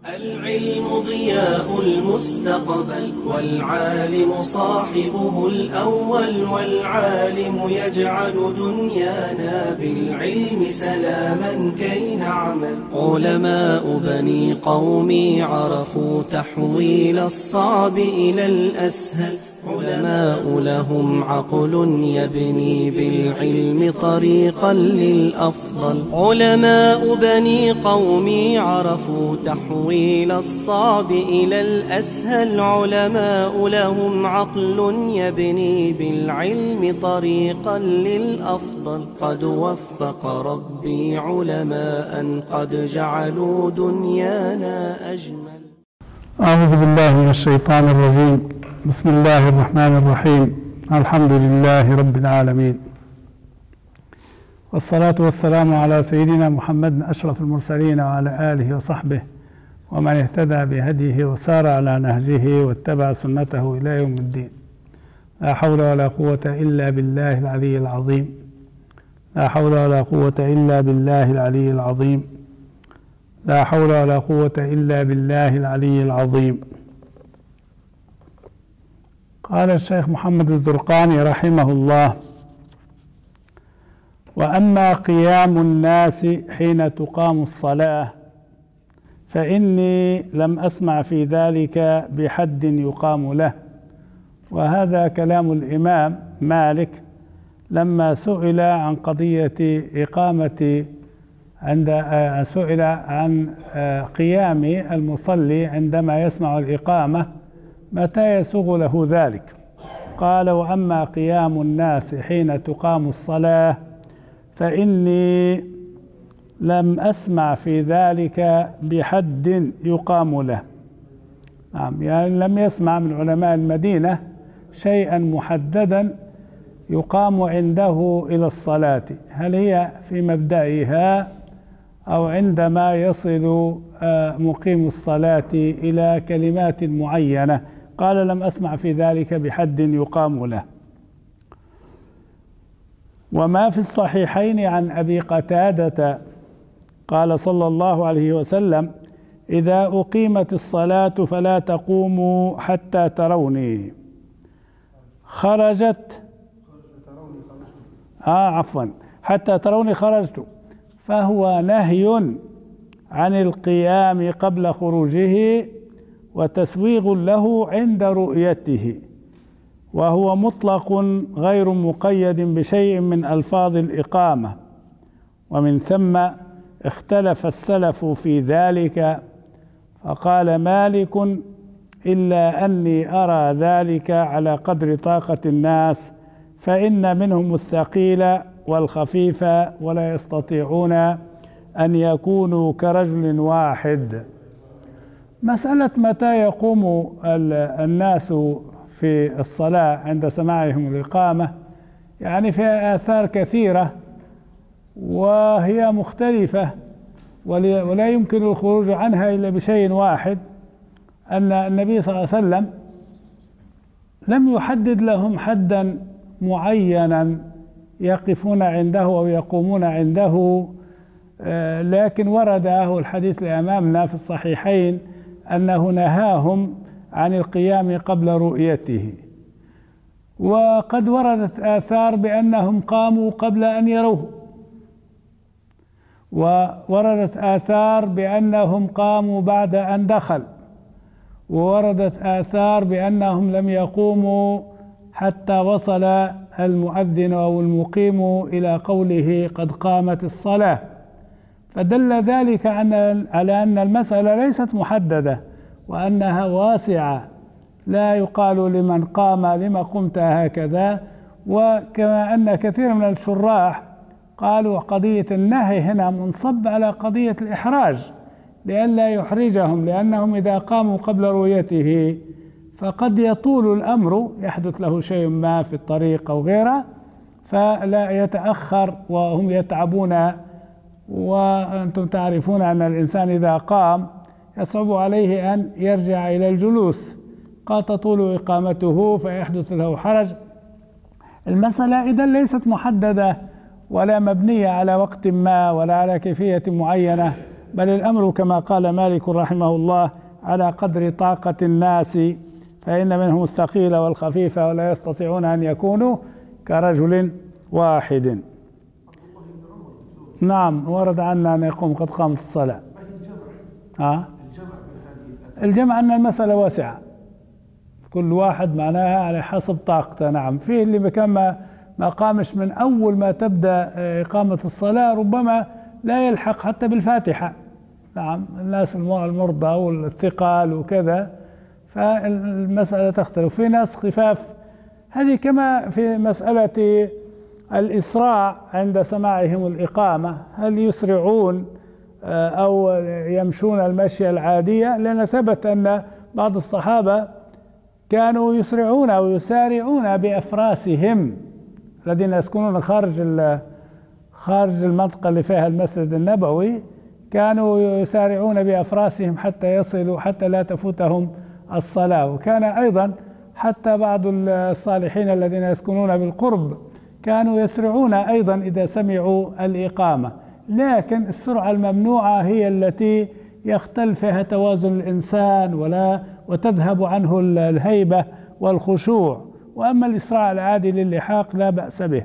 العلم ضياء المستقبل والعالم صاحبه الأول، والعالم يجعل دنيانا بالعلم سلاما كي نعمل. علماء بني قومي عرفوا تحويل الصعب إلى الأسهل، علماء لهم عقل يبني بالعلم طريقا للأفضل. علماء بني قومي عرفوا تحويل الصعب إلى الأسهل، علماء لهم عقل يبني بالعلم طريقا للأفضل. قد وفق ربي علماء قد جعلوا دنيانا أجمل. أعوذ بالله من الشيطان الرجيم. بسم الله الرحمن الرحيم. الحمد لله رب العالمين، والصلاة والسلام على سيدنا محمد أشرف المرسلين وعلى آله وصحبه ومن اهتدى بهديه وسار على نهجه واتبع سنته إلى يوم الدين. لا حول ولا قوة إلا بالله العلي العظيم. لا حول ولا قوة إلا بالله العلي العظيم. لا حول ولا قوة إلا بالله العلي العظيم. قال الشيخ محمد الزرقاني رحمه الله: وأما قيام الناس حين تقام الصلاة فإني لم أسمع في ذلك بحد يقام له. وهذا كلام الإمام مالك لما سئل عن قضية سئل عن قيام المصلي عندما يسمع الإقامة متى يسوغ له ذلك. قال: وأما قيام الناس حين تقام الصلاة فإني لم أسمع في ذلك بحد يقام له. يعني لم يسمع من علماء المدينة شيئا محددا يقام عنده إلى الصلاة، هل هي في مبدئها أو عندما يصل مقيم الصلاة إلى كلمات معينة. قال: لم أسمع في ذلك بحد يقام له. وما في الصحيحين عن أبي قتادة قال صلى الله عليه وسلم: إذا أقيمت الصلاة فلا تقوموا حتى تروني حتى تروني خرجت. فهو نهي عن القيام قبل خروجه وتسويغ له عند رؤيته، وهو مطلق غير مقيد بشيء من ألفاظ الإقامة. ومن ثم اختلف السلف في ذلك، فقال مالك: إلا أني أرى ذلك على قدر طاقة الناس، فإن منهم الثقيل والخفيف ولا يستطيعون أن يكونوا كرجل واحد. مسألة متى يقوم الناس في الصلاة عند سماعهم الإقامة يعني فيها آثار كثيرة وهي مختلفة، ولا يمكن الخروج عنها إلا بشيء واحد، أن النبي صلى الله عليه وسلم لم يحدد لهم حدا معينا يقفون عنده أو يقومون عنده، لكن ورد الحديث لأمامنا في الصحيحين أنه نهاهم عن القيام قبل رؤيته. وقد وردت آثار بأنهم قاموا قبل أن يروه، ووردت آثار بأنهم قاموا بعد أن دخل، ووردت آثار بأنهم لم يقوموا حتى وصل المؤذن أو المقيم إلى قوله قد قامت الصلاة. فدل ذلك على أن المسألة ليست محددة وأنها واسعة، لا يقال لمن قام لما قمت هكذا. وكما أن كثير من الشراح قالوا قضية النهي هنا منصب على قضية الإحراج لئلا يحرجهم، لأنهم إذا قاموا قبل رؤيته فقد يطول الأمر، يحدث له شيء ما في الطريق أو غيره فلا يتأخر وهم يتعبون. وأنتم تعرفون أن الإنسان إذا قام يصعب عليه أن يرجع إلى الجلوس، قد تطول إقامته فيحدث له حرج. المسألة إذن ليست محددة ولا مبنية على وقت ما ولا على كيفية معينة، بل الأمر كما قال مالك رحمه الله على قدر طاقة الناس، فإن منهم الثقيل والخفيف ولا يستطيعون أن يكونوا كرجل واحد. نعم ورد عنا أن يقوم قد قامت الصلاة. الجمع أن المسألة واسعة، كل واحد معناها على حسب طاقته. نعم في اللي بكم ما قامش من أول ما تبدأ إقامة الصلاة ربما لا يلحق حتى بالفاتحة. نعم الناس المرضى والثقال وكذا فالمسألة تختلف. في ناس خفاف، هذه كما في مسألة الإسراع عند سماعهم الإقامة، هل يسرعون أو يمشون المشي العادية؟ لأن ثبت أن بعض الصحابة كانوا يسرعون أو يسارعون بأفراسهم الذين يسكنون خارج المنطقة اللي فيها المسجد النبوي، كانوا يسارعون بأفراسهم حتى يصلوا حتى لا تفوتهم الصلاة. وكان أيضا حتى بعض الصالحين الذين يسكنون بالقرب كانوا يسرعون أيضا إذا سمعوا الإقامة، لكن السرعة الممنوعة هي التي يختل فيها توازن الإنسان وتذهب عنه الهيبة والخشوع، وأما الإسراع العادي للحاق لا بأس به.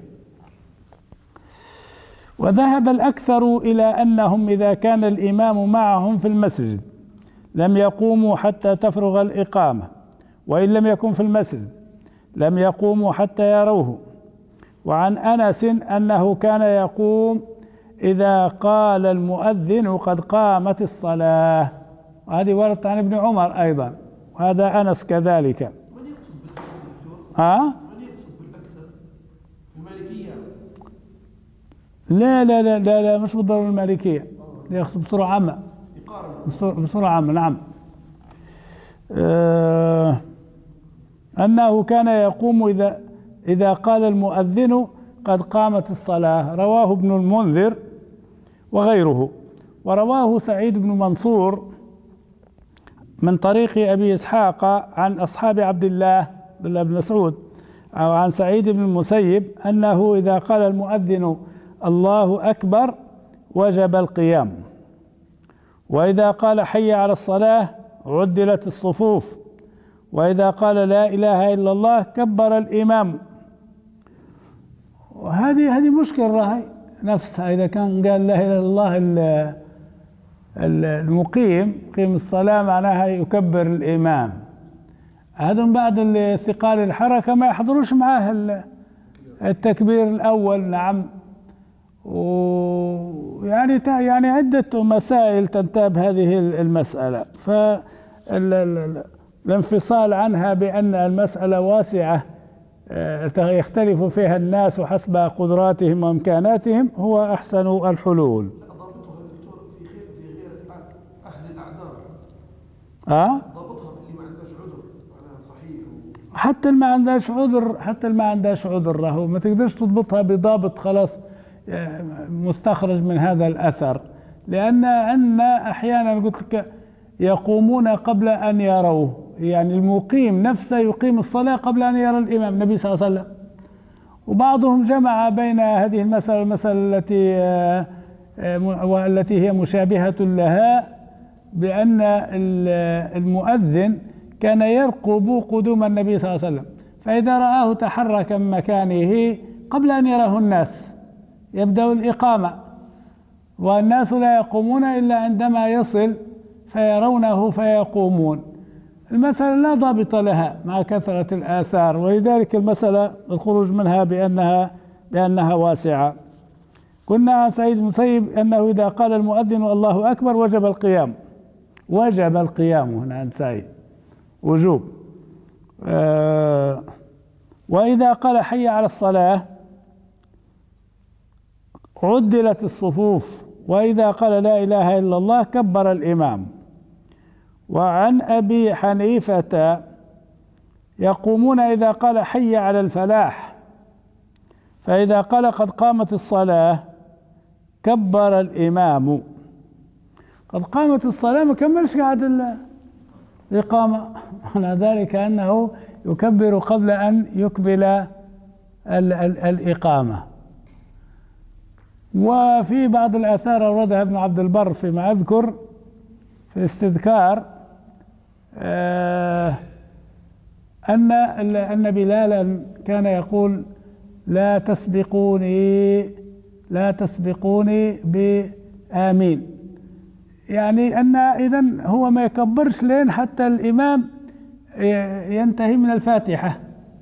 وذهب الأكثر إلى أنهم إذا كان الإمام معهم في المسجد لم يقوموا حتى تفرغ الإقامة، وإن لم يكن في المسجد لم يقوموا حتى يروه. وعن أنس أنه كان يقوم إذا قال المؤذن قد قامت الصلاة، وهذه وردت عن ابن عمر أيضا، وهذا أنس كذلك. من يقصد بالأكثر؟ من يقصد بالأكثر؟ المالكية؟ لا مش بالضرورة المالكية، يقصد بصورة عامة. بصورة عامة نعم. أنه كان يقوم إذا قال المؤذن قد قامت الصلاة، رواه ابن المنذر وغيره. ورواه سعيد بن منصور من طريق أبي إسحاق عن أصحاب عبد الله بن مسعود أو عن سعيد بن المسيب أنه إذا قال المؤذن الله أكبر وجب القيام، وإذا قال حي على الصلاة عدلت الصفوف، وإذا قال لا إله إلا الله كبر الإمام. وهذه مشكلة هي نفسها، إذا كان قال لا إله إلا الله المقيم قيم الصلاة معناها يكبر الإمام، هذا من بعد الثقال الحركة ما يحضروش معاه التكبير الأول. نعم ويعني عدة مسائل تنتاب هذه المسألة، فالانفصال عنها بأن المسألة واسعة يختلف فيها الناس حسب قدراتهم وإمكاناتهم هو أحسن الحلول. ضابطها الدكتور في غير أهل الأعذار. ضابطها في اللي ما عندهاش عذر معناها صحيح. حتى اللي ما عندهاش عذر راهو ما تقدرش تضبطها بضابط خلاص مستخرج من هذا الأثر، لأن عندنا أحيانا قلت لك يقومون قبل أن يروه، يعني المقيم نفسه يقيم الصلاة قبل أن يرى الإمام النبي صلى الله عليه وسلم. وبعضهم جمع بين هذه المسألة التي هي مشابهة لها بأن المؤذن كان يرقب قدوم النبي صلى الله عليه وسلم، فإذا رآه تحرك من مكانه قبل أن يراه الناس يبدأ الإقامة، والناس لا يقومون إلا عندما يصل فيرونه فيقومون. المسألة لا ضابط لها مع كثرة الآثار، ولذلك المسألة الخروج منها بأنها واسعة. قلنا عن سعيد بن المسيب أنه إذا قال المؤذن الله أكبر وجب القيام. وجب القيام هنا عند سعيد وجوب. وإذا قال حي على الصلاة عدلت الصفوف، وإذا قال لا إله إلا الله كبر الإمام. وعن أبي حنيفة يقومون إذا قال حي على الفلاح، فإذا قال قد قامت الصلاة كبر الإمام. قد قامت الصلاة ما كملش قاعد الإقامة، على ذلك أنه يكبر قبل أن يكمل الإقامة. وفي بعض الآثار أوردها ابن عبد البر فيما أذكر في الاستذكار أن بلالا كان يقول لا تسبقوني بآمين، يعني أن إذن هو ما يكبرش لين حتى الإمام ينتهي من الفاتحة.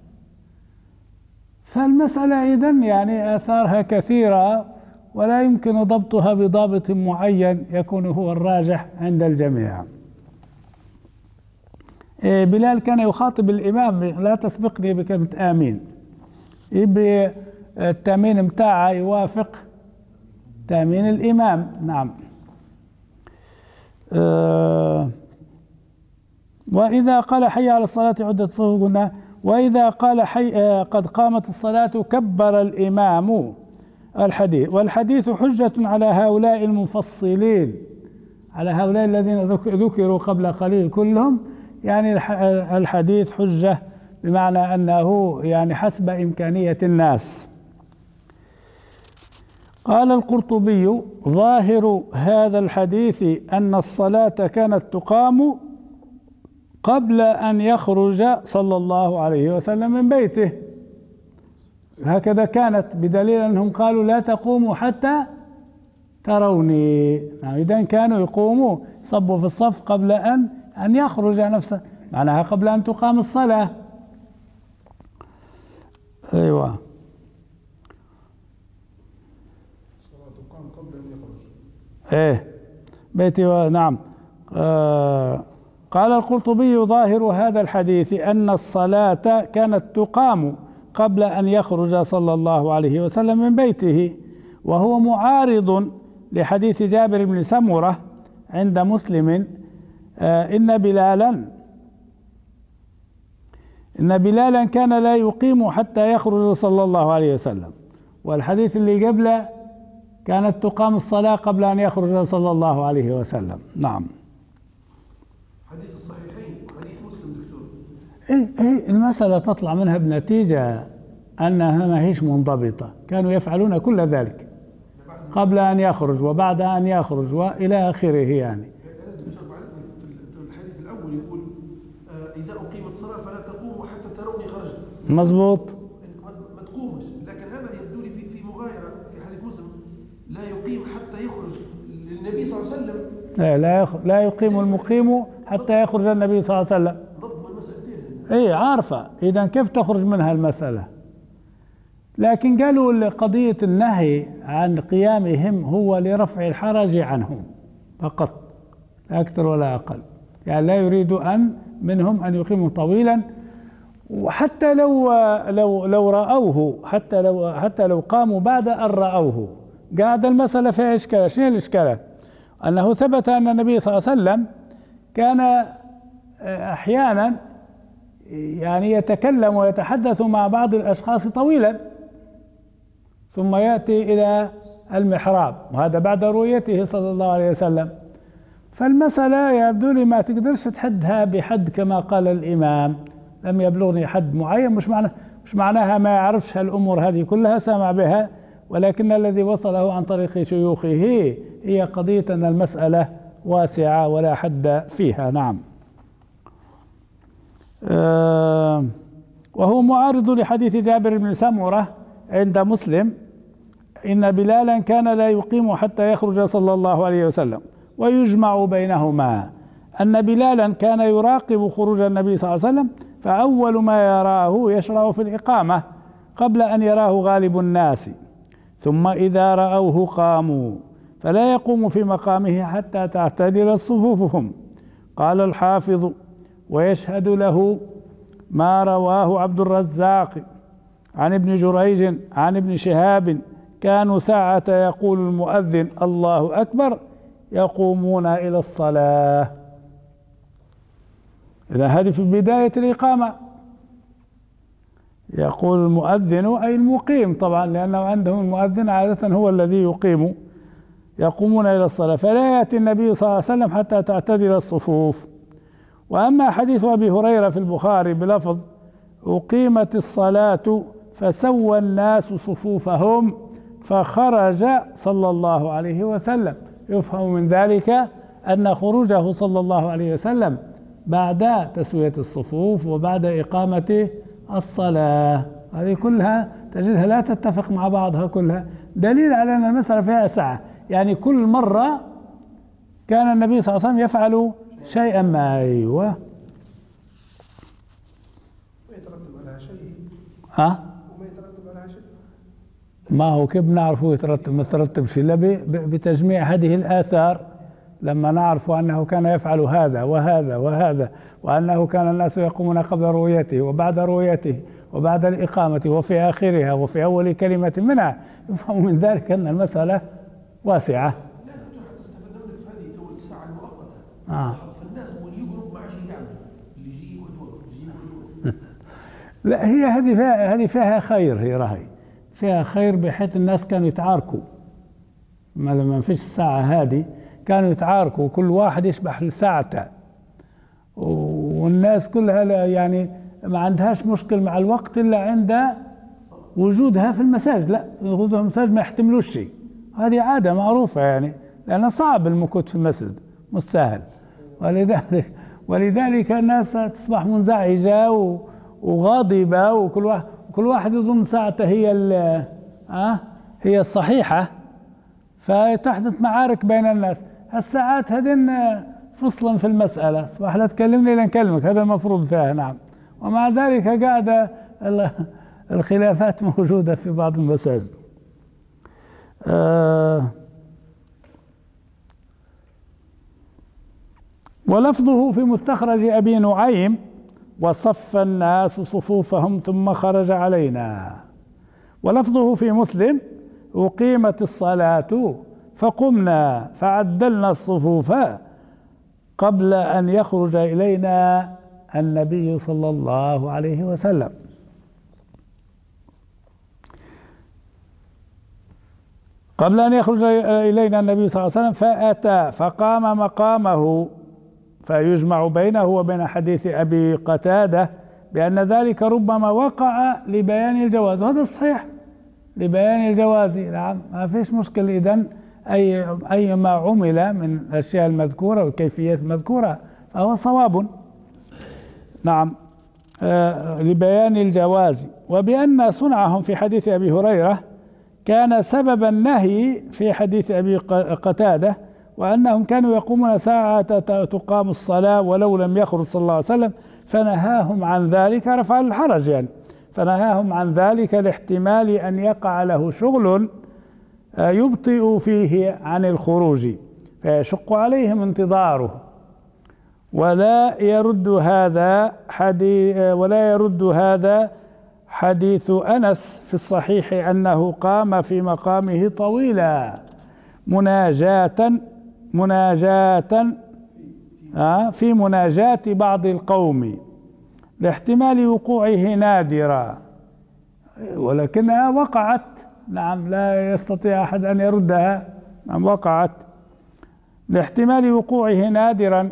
فالمسألة إذن يعني آثارها كثيرة ولا يمكن ضبطها بضابط معين يكون هو الراجح عند الجميع. بلال كان يخاطب الإمام لا تسبقني بكلمة آمين، يبي التأمين متاعه يوافق تأمين الإمام. نعم. وإذا قال حي على الصلاة عدة صفوف قلنا، وإذا قال حي قد قامت الصلاة كبر الإمام. الحديث، والحديث حجة على هؤلاء المفصلين، على هؤلاء الذين ذكروا قبل قليل كلهم، يعني الحديث حجة بمعنى أنه يعني حسب إمكانية الناس. قال القرطبي ظاهر هذا الحديث أن الصلاة كانت تقام قبل أن يخرج صلى الله عليه وسلم من بيته، هكذا كانت، بدليل أنهم قالوا لا تقوموا حتى تروني. يعني إذن كانوا يقوموا صبوا في الصف قبل أن يخرج نفسه، معناها قبل أن تقام الصلاة. أيوة، الصلاة تقام قبل أن يخرج. إيه بيتي. نعم. قال القرطبي ظاهر هذا الحديث أن الصلاة كانت تقام قبل أن يخرج صلى الله عليه وسلم من بيته، وهو معارض لحديث جابر بن سمرة عند مسلم إن بلالا كان لا يقيم حتى يخرج صلى الله عليه وسلم، والحديث اللي قبله كانت تقام الصلاة قبل أن يخرج صلى الله عليه وسلم. نعم. حديث الصحيحين وحديث مسلم دكتور. إيه المسألة تطلع منها بنتيجة أنها ما هيش منضبطة، كانوا يفعلون كل ذلك قبل أن يخرج وبعد أن يخرج وإلى آخره. يعني أنا دكتور معلمنا في الحديث الأول يقول إذا أقيمت الصلاة فلا تقوموا حتى تروني خرجت. مظبوط. ما تقومش، لكن هذا يبدو لي في مغايرة في حديث مسلم لا يقيم حتى يخرج للنبي صلى الله عليه وسلم. لا يقيم المقيم حتى يخرج النبي صلى الله عليه وسلم. ضبط المسألتين. إيه عارفة، إذا كيف تخرج منها المسألة؟ لكن قالوا قضية النهي عن قيامهم هو لرفع الحرج عنهم فقط، لا أكثر ولا أقل. يعني لا يريد منهم أن يقيموا طويلا، وحتى لو رأوه، حتى لو قاموا بعد أن رأوه، قاعد المسألة فيها إشكال. شنو الإشكال؟ أنه ثبت أن النبي صلى الله عليه وسلم كان أحيانا يعني يتكلم ويتحدث مع بعض الأشخاص طويلا ثم يأتي إلى المحراب، وهذا بعد رؤيته صلى الله عليه وسلم. فالمسألة يبدو لي ما تقدرش تحدها بحد كما قال الإمام، لم يبلغني حد معين. مش معناها ما يعرفش هالأمور هذه كلها، سمع بها، ولكن الذي وصله عن طريق شيوخه هي قضية أن المسألة واسعة ولا حد فيها. نعم. وهو معارض لحديث جابر بن سمرة عند مسلم إن بلالا كان لا يقيم حتى يخرج صلى الله عليه وسلم. ويجمع بينهما أن بلالا كان يراقب خروج النبي صلى الله عليه وسلم، فأول ما يراه يشرع في الإقامة قبل أن يراه غالب الناس، ثم إذا رأوه قاموا، فلا يقوم في مقامه حتى تعتدل صفوفهم. قال الحافظ: ويشهد له ما رواه عبد الرزاق عن ابن جريج عن ابن شهاب كانوا ساعة يقول المؤذن الله أكبر يقومون إلى الصلاة. إذا هذه في بداية الإقامة، يقول المؤذن أي المقيم طبعا، لأنه عندهم المؤذن عادة هو الذي يقيم، يقومون إلى الصلاة، فلا يأتي النبي صلى الله عليه وسلم حتى تعتدل الصفوف. وأما حديث أبي هريرة في البخاري بلفظ أقيمت الصلاة فسوى الناس صفوفهم فخرج صلى الله عليه وسلم. يفهم من ذلك أن خروجه صلى الله عليه وسلم بعد تسوية الصفوف وبعد إقامة الصلاة، هذه كلها تجدها لا تتفق مع بعضها كلها، دليل على أن المسألة فيها سعة. يعني كل مرة كان النبي صلى الله عليه وسلم يفعل شيئا ما. أيوة، ما يترتب على شيء. وما يترتب على شيء. ما هو كيف بنعرفه مترتب شيء؟ لا، بتجميع هذه الآثار، لما نعرف أنه كان يفعل هذا وهذا وهذا، وأنه كان الناس يقومون قبل رؤيته وبعد رؤيته وبعد الإقامة وفي آخرها وفي أول كلمة منها، يفهم من ذلك أن المسألة واسعة. لا دكتور، حتى استفدنا منك في هذه تو الساعة المؤقتة. فالناس هو اللي يقرب ما عادش يعرف اللي يجي يوقف اللي يجي يوقف. لا، هي هذه فيها خير، هي راهي فيها خير، بحيث الناس كانوا يتعاركوا. ما لما فيش الساعة هذه كانوا يتعاركوا، كل واحد يشبح لساعته، والناس كلها يعني ما عندهاش مشكل مع الوقت إلا عند وجودها في المساجد. لا، وجودها في المساجد ما يحتملوش شيء، هذه عادة معروفة يعني، لأن صعب المكوث في المسجد، مش سهل. ولذلك الناس تصبح منزعجة وغاضبة، وكل واحد يظن ساعته هي الصحيحة، فتحدث معارك بين الناس. الساعات هذين فصلا في المسألة، صباح لا تكلمني لا نكلمك، هذا المفروض فيها. نعم، ومع ذلك قاعدة الخلافات موجودة في بعض المساجد. ولفظه في مستخرج أبي نعيم: وصف الناس صفوفهم ثم خرج علينا. ولفظه في مسلم: أقيمت الصلاة فقمنا فعدلنا الصفوف قبل أن يخرج إلينا النبي صلى الله عليه وسلم. قبل أن يخرج إلينا النبي صلى الله عليه وسلم فأتى فقام مقامه، فيجمع بينه وبين حديث أبي قتادة بأن ذلك ربما وقع لبيان الجواز، وهذا الصحيح، لبيان الجواز. نعم، ما فيش مشكلة. إذن أي ما عمل من الأشياء المذكورة والكيفيات المذكورة فهو صواب. نعم، لبيان الجواز. وبأن صنعهم في حديث أبي هريرة كان سبب النهي في حديث أبي قتادة، وأنهم كانوا يقومون ساعة تقام الصلاة ولو لم يخرج صلى الله عليه وسلم، فنهاهم عن ذلك، رفع الحرج يعني، فنهاهم عن ذلك لاحتمال أن يقع له شغل يبطئ فيه عن الخروج فيشق عليهم انتظاره. ولا يرد هذا حديث أنس في الصحيح أنه قام في مقامه طويلا في مناجاة بعض القوم لاحتمال وقوعه نادرا، ولكنها وقعت. نعم، لا يستطيع أحد أن يردها. نعم، وقعت لاحتمال وقوعه نادرا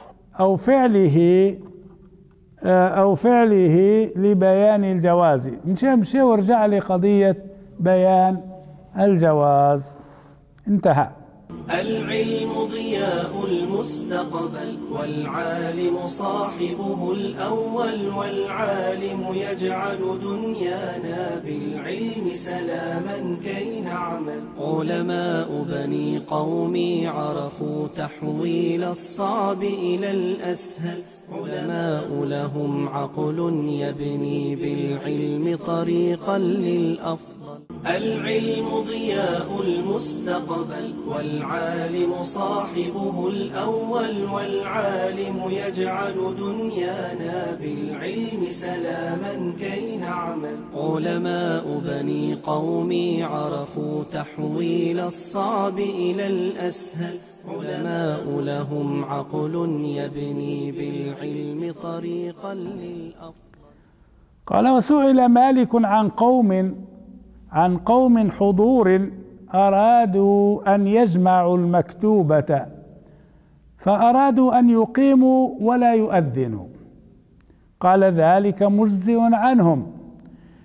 أو فعله لبيان الجواز. مشي ورجع لقضية بيان الجواز، انتهى. العلم ضياء المستقبل، والعالم صاحبه الأول، والعالم يجعل دنيانا بالعلم سلاما كي نعمل. علماء بني قومي عرفوا تحويل الصعب إلى الأسهل، علماء لهم عقل يبني بالعلم طريقا للأفضل. العلم ضياء المستقبل، والعالم صاحبه الأول، والعالم يجعل دنيانا بالعلم سلاما كي نعمل. علماء بني قومي عرفوا تحويل الصعب إلى الأسهل، علماء لهم عقل يبني بالعلم طريقا للأفضل. قال: وسئل مالك عن قوم حضور أرادوا أن يجمعوا المكتوبة، فأرادوا أن يقيموا ولا يؤذنوا، قال: ذلك مجزئ عنهم،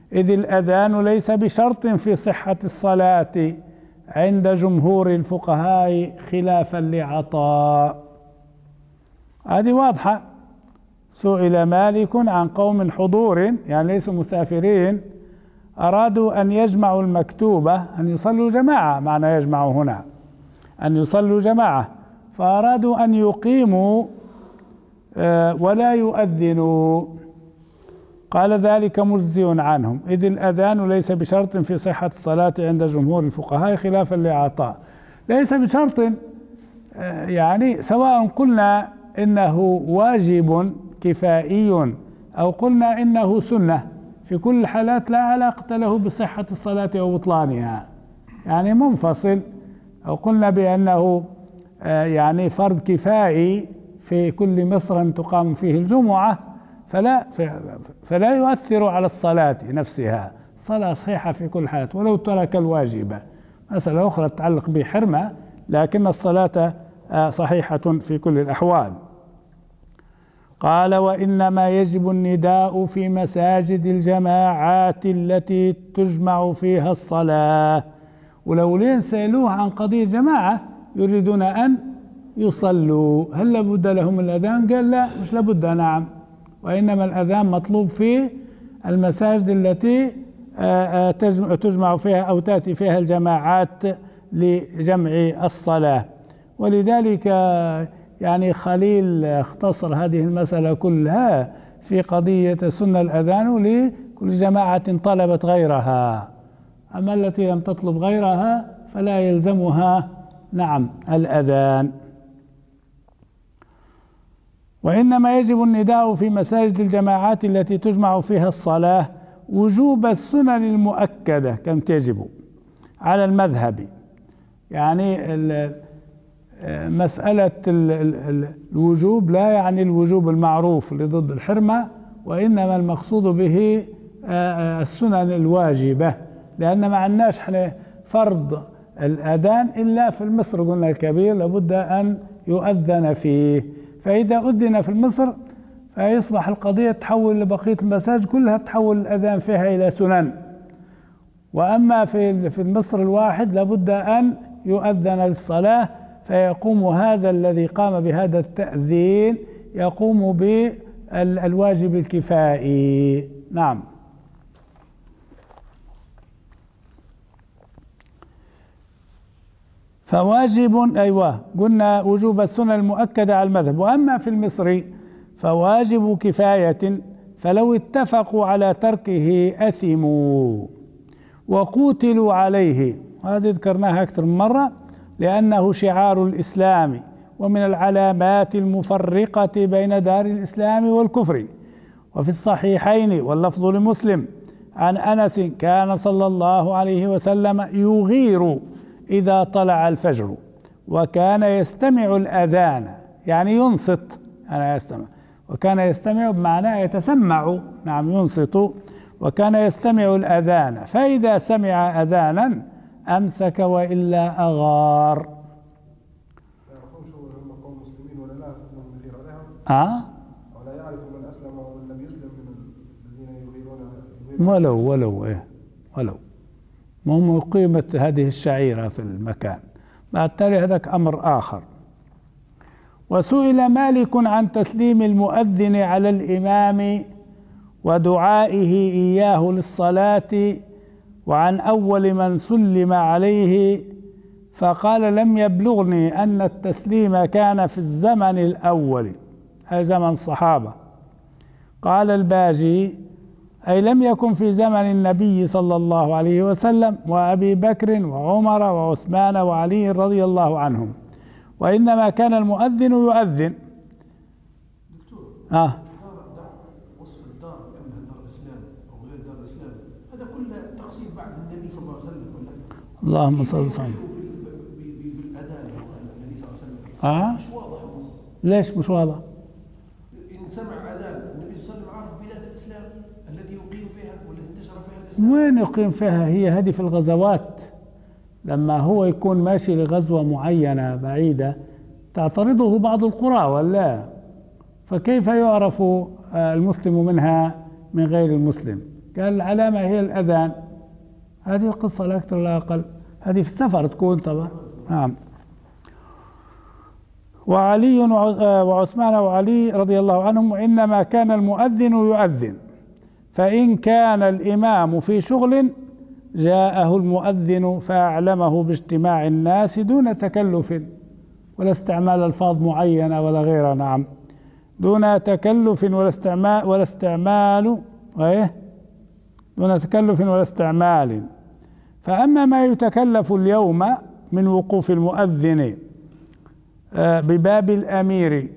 إذ الأذان ليس بشرط في صحة الصلاة عند جمهور الفقهاء خلافا لعطاء. هذه واضحة. سئل مالك عن قوم حضور يعني ليسوا مسافرين أرادوا أن يجمعوا المكتوبة، أن يصلوا جماعة، معنى يجمعوا هنا أن يصلوا جماعة، فأرادوا أن يقيموا ولا يؤذنوا، قال ذلك مجزئ عنهم، إذ الأذان ليس بشرط في صحة الصلاة عند جمهور الفقهاء خلافا لعطاء. ليس بشرط يعني سواء قلنا إنه واجب كفائي أو قلنا إنه سنة، في كل الحالات لا علاقة له بصحة الصلاة أو بطلانها، يعني منفصل. أو قلنا بأنه يعني فرض كفائي في كل مصر تقام فيه الجمعة فلا يؤثر على الصلاة نفسها، الصلاة صحيحة في كل حالة ولو ترك الواجب. مسألة أخرى تتعلق بحرمة، لكن الصلاة صحيحة في كل الأحوال. قال وإنما يجب النداء في مساجد الجماعات التي تجمع فيها الصلاة. ولو لين سألوه عن قضية جماعة يريدون أن يصلوا هل لابد لهم الأذان؟ قال لا مش لابد، نعم، وإنما الأذان مطلوب في المساجد التي تجمع فيها أو تأتي فيها الجماعات لجمع الصلاة. ولذلك يعني خليل اختصر هذه المسألة كلها في قضية سنة الأذان لكل جماعة طلبت غيرها، أما التي لم تطلب غيرها فلا يلزمها نعم الأذان. وإنما يجب النداء في مساجد الجماعات التي تجمع فيها الصلاة وجوب السنن المؤكدة كم تجب على المذهب. يعني مسألة الوجوب لا يعني الوجوب المعروف لضد الحرمة، وإنما المقصود به السنن الواجبة، لأن ما عندناش احنا فرض الأذان إلا في المصر قلنا الكبير لابد أن يؤذن فيه، فإذا أذن في المصر فيصبح القضية تحول لبقية المساجد كلها تحول الأذان فيها إلى سنن. وأما في المصر الواحد لابد أن يؤذن للصلاة، فيقوم هذا الذي قام بهذا التأذين يقوم بالواجب الكفائي. نعم. فواجب قلنا وجوب السنة المؤكدة على المذهب. وأما في المصر فواجب كفاية، فلو اتفقوا على تركه أثموا وقوتلوا عليه. هذه ذكرناها أكثر من مرة لأنه شعار الإسلام ومن العلامات المفرقة بين دار الإسلام والكفر. وفي الصحيحين واللفظ لمسلم عن أنس كان صلى الله عليه وسلم يغير إذا طلع الفجر وكان يستمع الأذان، يعني ينصت، أنا يستمع، وكان يستمع بمعنى يتسمع، نعم ينصت، وكان يستمع الأذان فإذا سمع أذانا أمسك وإلا أغار. لا يعرفون شو هم قوم مسلمين ولا لا هم يغير عليهم؟ ولا يعرف من أسلم ومن لم يسلم من الذين يغيرون ولو مهم قيمة هذه الشعيرة في المكان. بعد تالي هذاك أمر آخر. وسئل مالك عن تسليم المؤذن على الإمام ودعائه إياه للصلاة وعن أول من سلم عليه، فقال لم يبلغني أن التسليم كان في الزمن الأول، أي زمن الصحابة. قال الباجي أي لم يكن في زمن النبي صلى الله عليه وسلم وأبي بكر وعمر وعثمان وعلي رضي الله عنهم، وإنما كان المؤذن يؤذن. دكتور وصف الدار بأنها دار الإسلام أو غير دار الإسلام هذا كله تقصير بعد النبي صلى الله عليه وسلم ولا؟ اللهم صل وسلم. بالأذان النبي صلى الله عليه وسلم مش واضح النص. ليش مش واضح؟ إن سمع أذان النبي صلى الله عليه وسلم عرف بلاد الإسلام التي يقيم فيها والتي انتشر فيها الإسلام. وين يقيم فيها؟ هي هذه في الغزوات، لما هو يكون ماشي لغزوة معينة بعيدة تعترضه بعض القرى ولا، فكيف يعرف المسلم منها من غير المسلم؟ قال العلامة هي الأذان. هذه القصة لا أكثر ولا أقل، هذه في السفر تكون طبعا. نعم. وعلي وعثمان وعلي رضي الله عنهم إنما كان المؤذن يؤذن، فإن كان الإمام في شغل جاءه المؤذن فأعلمه باجتماع الناس دون تكلف ولا استعمال ألفاظ معينة ولا غيرها. نعم، دون تكلف ولا استعمال. فأما ما يتكلف اليوم من وقوف المؤذن بباب الأمير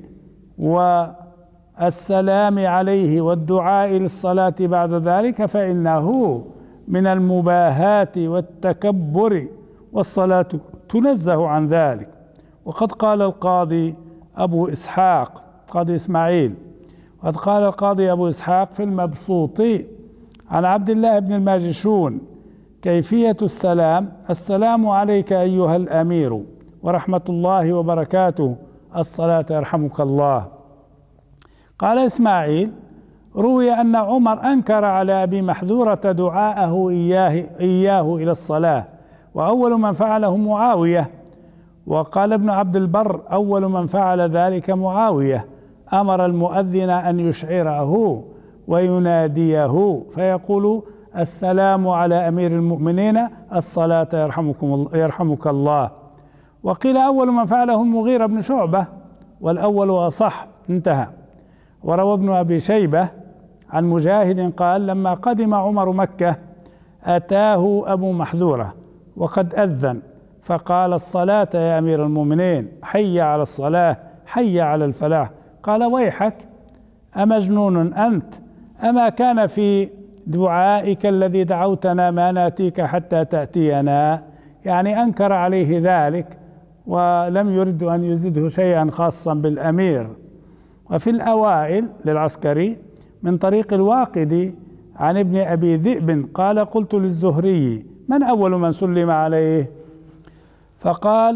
والسلام عليه والدعاء للصلاة بعد ذلك فإنه من المباهات والتكبر، والصلاة تنزه عن ذلك. وقد قال القاضي أبو إسحاق قاضي إسماعيل، وقد قال القاضي أبو إسحاق في المبسوط عن عبد الله بن الماجشون كيفية السلام: السلام عليك أيها الأمير ورحمة الله وبركاته، الصلاة يرحمك الله. قال إسماعيل: روي أن عمر أنكر على أبي محذورة دعاءه إياه إلى الصلاة، وأول من فعله معاوية. وقال ابن عبد البر: أول من فعل ذلك معاوية، أمر المؤذن أن يشعره ويناديه فيقول: السلام على أمير المؤمنين، الصلاة يرحمك الله. وقيل أول من فعله المغيرة بن شعبة، والأول أصح. انتهى. وروى ابن أبي شيبة عن مجاهد قال: لما قدم عمر مكة أتاه أبو محذورة وقد أذن فقال: الصلاة يا أمير المؤمنين، حي على الصلاة، حي على الفلاح. قال: ويحك، أمجنون أنت؟ أما كان في دعائك الذي دعوتنا ما ناتيك حتى تأتينا؟ يعني أنكر عليه ذلك ولم يرد أن يزده شيئا خاصا بالأمير. وفي الأوائل للعسكري من طريق الواقدي عن ابن أبي ذئب قال: قلت للزهري: من أول من سلم عليه؟ فقال: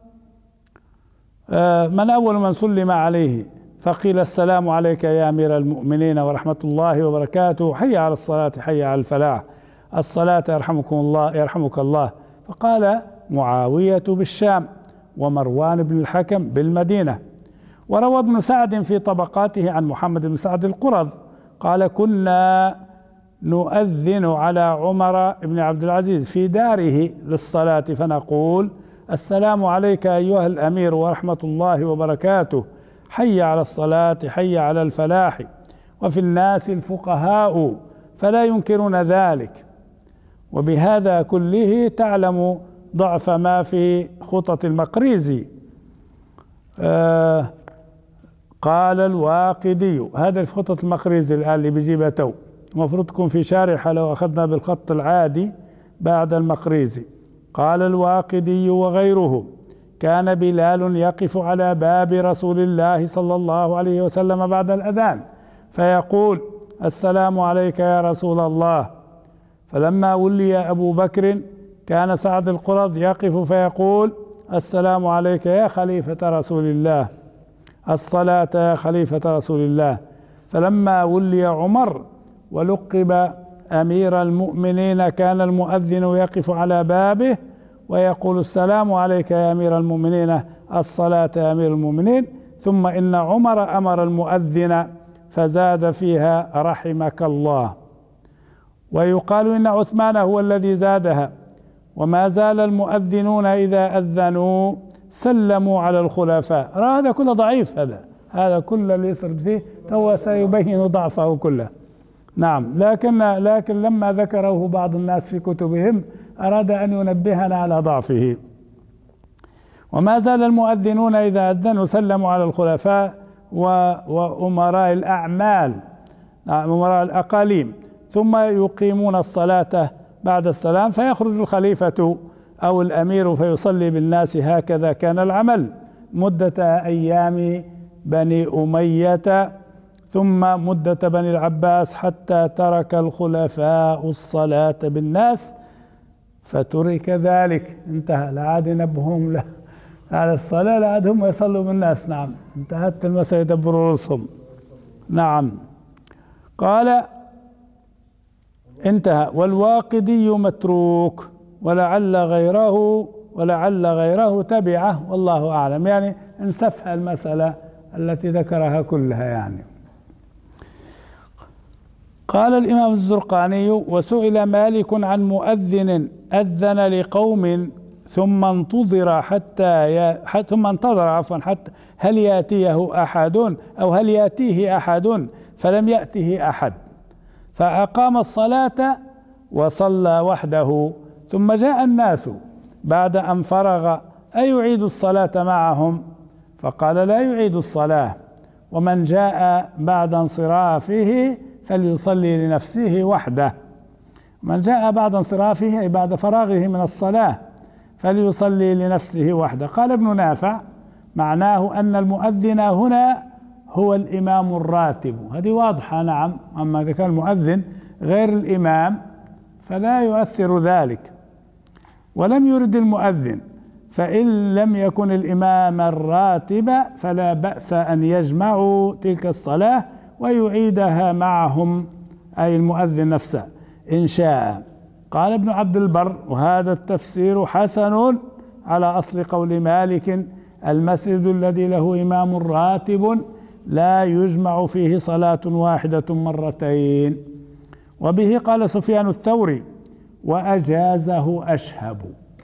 من أول من سلم عليه؟ فقيل: السلام عليك يا أمير المؤمنين ورحمة الله وبركاته، حي على الصلاة، حي على الفلاح، الصلاة يرحمك الله. فقال معاوية بالشام، ومروان بن الحكم بالمدينة. وروى ابن سعد في طبقاته عن محمد بن سعد القرظ قال: كنا نؤذن على عمر بن عبد العزيز في داره للصلاة فنقول: السلام عليك أيها الأمير ورحمة الله وبركاته، حي على الصلاة، حي على الفلاح. وفي الناس الفقهاء فلا ينكرون ذلك. وبهذا كله تعلم ضعف ما في خطط المقريزي. قال الواقدي، هذا في خطة المقريزي الآن اللي بيجيبها تو، المفروض تكون في شارحة لو أخذنا بالخط العادي بعد المقريزي. قال الواقدي وغيره: كان بلال يقف على باب رسول الله صلى الله عليه وسلم بعد الأذان فيقول: السلام عليك يا رسول الله. فلما ولي أبو بكر كان سعد القرظ يقف فيقول: السلام عليك يا خليفة رسول الله، الصلاة يا خليفة رسول الله. فلما ولي عمر ولقب أمير المؤمنين كان المؤذن يقف على بابه ويقول: السلام عليك يا أمير المؤمنين، الصلاة يا أمير المؤمنين. ثم إن عمر أمر المؤذن فزاد فيها: رحمك الله. ويقال إن عثمان هو الذي زادها. وما زال المؤذنون إذا أذنوا سلموا على الخلفاء. هذا كله ضعيف، هذا كله اللي يسرد فيه هو سيبين ضعفه كله. نعم، لكن لما ذكره بعض الناس في كتبهم أراد أن ينبهنا على ضعفه. وما زال المؤذنون إذا أذنوا سلموا على الخلفاء وأمراء الأعمال، أمراء الأقاليم، ثم يقيمون الصلاة بعد السلام فيخرج الخليفة أو الأمير فيصلي بالناس. هكذا كان العمل مدة أيام بني أمية ثم مدة بني العباس، حتى ترك الخلفاء الصلاة بالناس فترك ذلك، انتهى. لا عاد ينبههم على الصلاة، لا عاد هم يصلوا بالناس. نعم، انتهت المسألة، يدبروا رؤوسهم. نعم. قال انتهى. والواقدي متروك ولعل غيره تبعه والله أعلم، يعني انسفها المسألة التي ذكرها كلها يعني. قال الإمام الزرقاني: وسئل مالك عن مؤذن أذن لقوم ثم انتظر حتى هل يأتيه أحد أو هل يأتيه أحد فلم يأته أحد، فأقام الصلاة وصلى وحده، ثم جاء الناس بعد أن فرغ أيعيد الصلاة معهم؟ فقال: لا يعيد الصلاة، ومن جاء بعد انصرافه فليصلي لنفسه وحده. من جاء بعد انصرافه أي بعد فراغه من الصلاة فليصلي لنفسه وحده. قال ابن نافع: معناه أن المؤذن هنا هو الإمام الراتب. هذه واضحة. نعم، أما إذا كان المؤذن غير الإمام فلا يؤثر ذلك. ولم يرد المؤذن، فإن لم يكن الإمام الراتب فلا بأس أن يجمعوا تلك الصلاة ويعيدها معهم، أي المؤذن نفسه إن شاء. قال ابن عبد البر: وهذا التفسير حسن على أصل قول مالك: المسجد الذي له إمام راتب لا يجمع فيه صلاة واحدة مرتين. وبه قال سفيان الثوري: وأجازه أشهب.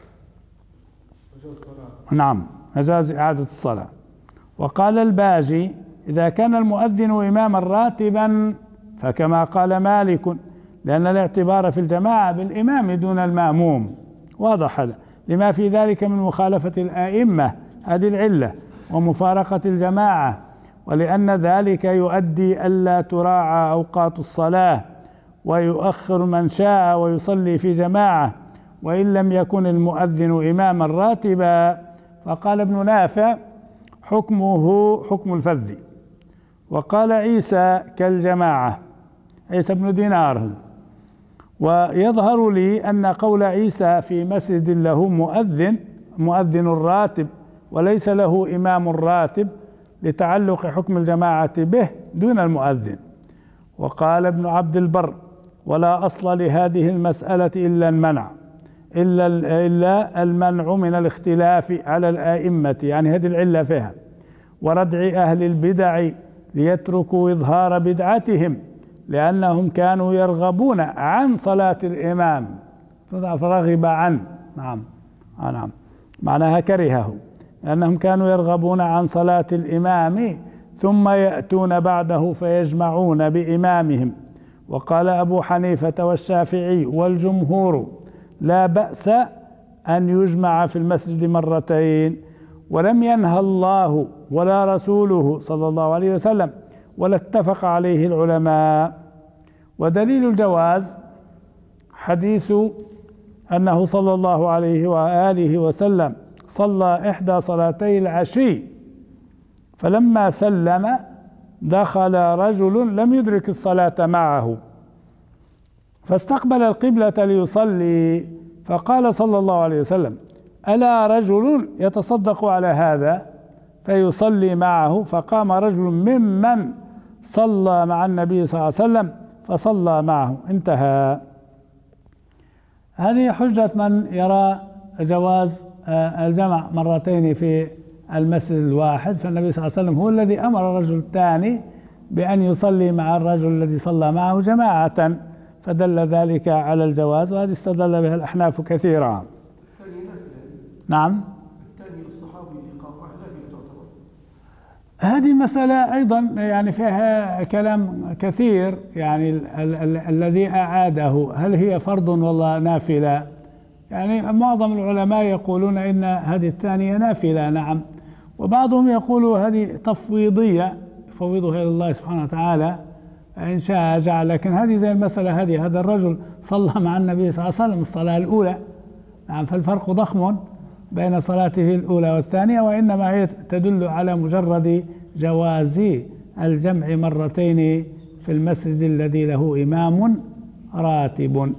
نعم، أجاز إعادة الصلاة. وقال الباجي: إذا كان المؤذن إماما راتبا فكما قال مالك، لأن الاعتبار في الجماعة بالإمام دون المأموم. واضح هذا، لما في ذلك من مخالفة الآئمة، هذه العلة، ومفارقة الجماعة، ولأن ذلك يؤدي ألا تراعى أوقات الصلاة ويؤخر من شاء ويصلي في جماعة، وإن لم يكن المؤذن إماما راتبا. فقال ابن نافع: حكمه حكم الفذ. وقال عيسى: كالجماعة، عيسى بن دينار. ويظهر لي أن قول عيسى في مسجد له مؤذن راتب وليس له إمام راتب لتعلق حكم الجماعة به دون المؤذن. وقال ابن عبد البر: ولا أصل لهذه المسألة إلا المنع من الاختلاف على الآئمة، يعني هذه العلة فيها، وردع أهل البدع ليتركوا إظهار بدعتهم، لأنهم كانوا يرغبون عن صلاة الإمام، فرغب عن، نعم معناها كرهه، لأنهم كانوا يرغبون عن صلاة الإمام ثم يأتون بعده فيجمعون بإمامهم. وقال أبو حنيفة والشافعي والجمهور: لا بأس أن يجمع في المسجد مرتين، ولم ينهى الله ولا رسوله صلى الله عليه وسلم ولا اتفق عليه العلماء. ودليل الجواز حديث أنه صلى الله عليه وآله وسلم صلى إحدى صلاتي العشي، فلما سلم دخل رجل لم يدرك الصلاة معه فاستقبل القبلة ليصلي، فقال صلى الله عليه وسلم: ألا رجل يتصدق على هذا فيصلي معه؟ فقام رجل ممن صلى مع النبي صلى الله عليه وسلم فصلى معه. انتهى. هذه حجة من يرى جواز الجمع مرتين في المسجد الواحد، فالنبي صلى الله عليه وسلم هو الذي أمر الرجل الثاني بأن يصلي مع الرجل الذي صلى معه جماعة، فدل ذلك على الجواز، وهذه استدل بها الأحناف كثيرا. نعم، الثاني الصحابي إقامة نافلة تعتبر. هذه مسألة أيضا يعني فيها كلام كثير، يعني الذي أعاده هل هي فرض ولا نافلة؟ يعني معظم العلماء يقولون إن هذه الثانية نافلة، نعم، وبعضهم يقول هذه تفويضية يفوضها إلى الله سبحانه وتعالى إن شاء جعل. لكن هذه زي المسألة هذه، هذا الرجل صلى مع النبي صلى الله عليه وسلم الصلاة الأولى، نعم، فالفرق ضخم بين صلاته الأولى والثانية، وإنما هي تدل على مجرد جواز الجمع مرتين في المسجد الذي له إمام راتب.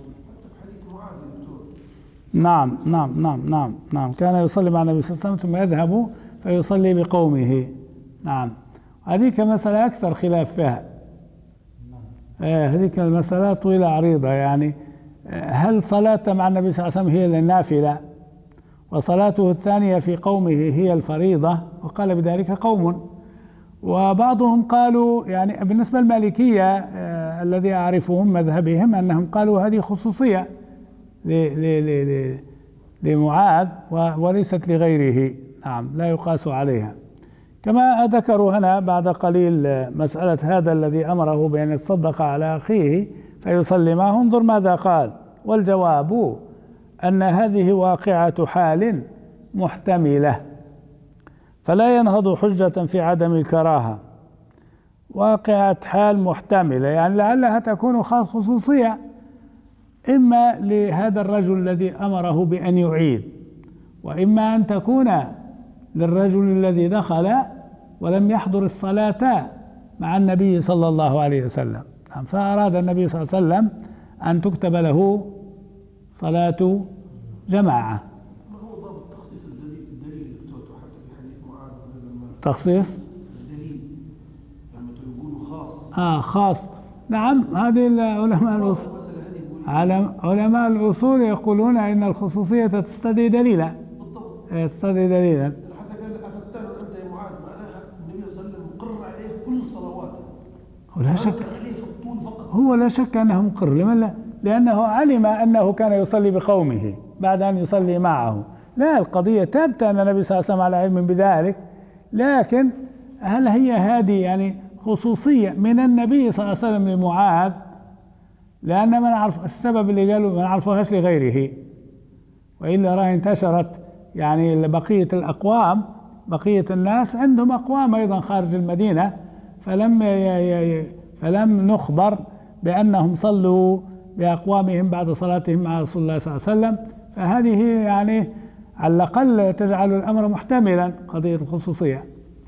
نعم نعم نعم نعم نعم، كان يصلي مع النبي صلى الله عليه وسلم ثم يذهب فيصلي بقومه. نعم، هذه كمسألة أكثر خلاف فيها. هذيك المسألة طويلة عريضة. يعني هل صلاة مع النبي صلى الله عليه وسلم هي للنافلة وصلاته الثانية في قومه هي الفريضة؟ وقال بذلك قوم، وبعضهم قالوا يعني بالنسبة للمالكية الذي أعرفهم مذهبهم أنهم قالوا هذه خصوصية لمعاذ وليست لغيره، نعم لا يقاس عليها. كما ذكروا هنا بعد قليل مسألة هذا الذي أمره بأن يتصدق على أخيه فيصلي معه، انظر ماذا قال: والجواب أن هذه واقعة حال محتملة فلا ينهض حجة في عدم الكراهة. واقعة حال محتملة يعني لعلها تكون خصوصية إما لهذا الرجل الذي أمره بأن يعيد، وإما أن تكون للرجل الذي دخل ولم يحضر الصلاة مع النبي صلى الله عليه وسلم، فأراد النبي صلى الله عليه وسلم أن تكتب له صلاة جماعة. ما هو ضابط تخصيص الدليل اللي ذكرته حتى في حديث معاذ لما تخصيص الدليل لما تقولوا خاص؟ خاص، نعم. هذه العلماء الأصول، علماء الأصول يقولون إن الخصوصية تستدعي دليلا. بالضبط، تستدعي دليلا. حتى قال أفتان أنت يا معاذ، معناها النبي صلى الله عليه وسلم مقر عليه كل صلواته ولا شك عليه في الطول فقط. هو لا شك أنه مقر، لمن لا؟ لأنه علم أنه كان يصلي بقومه بعد أن يصلي معه. لا، القضية ثابتة أن النبي صلى الله عليه وسلم على علم بذلك، لكن هل هي هذه يعني خصوصية من النبي صلى الله عليه وسلم لمعاذ؟ لأن ما نعرف السبب اللي قالوا ما نعرفوهاش لغيره، وإلا راه انتشرت يعني بقية الأقوام، بقية الناس عندهم أقوام أيضا خارج المدينة، فلم نخبر بأنهم صلوا بأقوامهم بعد صلاتهم مع رسول الله صلى الله عليه وسلم. فهذه يعني على الأقل تجعل الأمر محتملا قضية الخصوصية.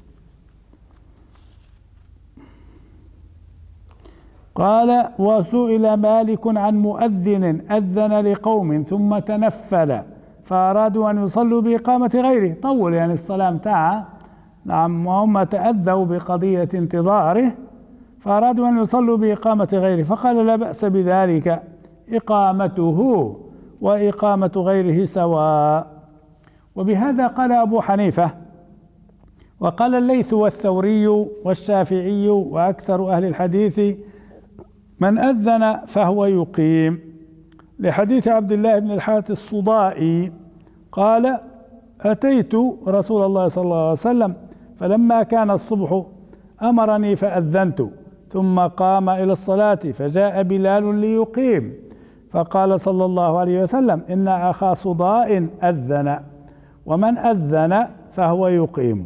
قال: وسئل مالك عن مؤذن أذن لقوم ثم تنفل فأرادوا أن يصلوا بإقامة غيره، طول يعني الصلاة متاعه، نعم، وهم تأذوا بقضية انتظاره فأرادوا أن يصلوا بإقامة غيره، فقال: لا بأس بذلك، إقامته وإقامة غيره سواء. وبهذا قال أبو حنيفة، وقال الليث والثوري والشافعي وأكثر أهل الحديث: من أذن فهو يقيم، لحديث عبد الله بن الحارث الصدائي قال: أتيت رسول الله صلى الله عليه وسلم فلما كان الصبح أمرني فأذنت، ثم قام إلى الصلاة فجاء بلال ليقيم، فقال صلى الله عليه وسلم: إن أخا صداء أذن، ومن أذن فهو يقيم.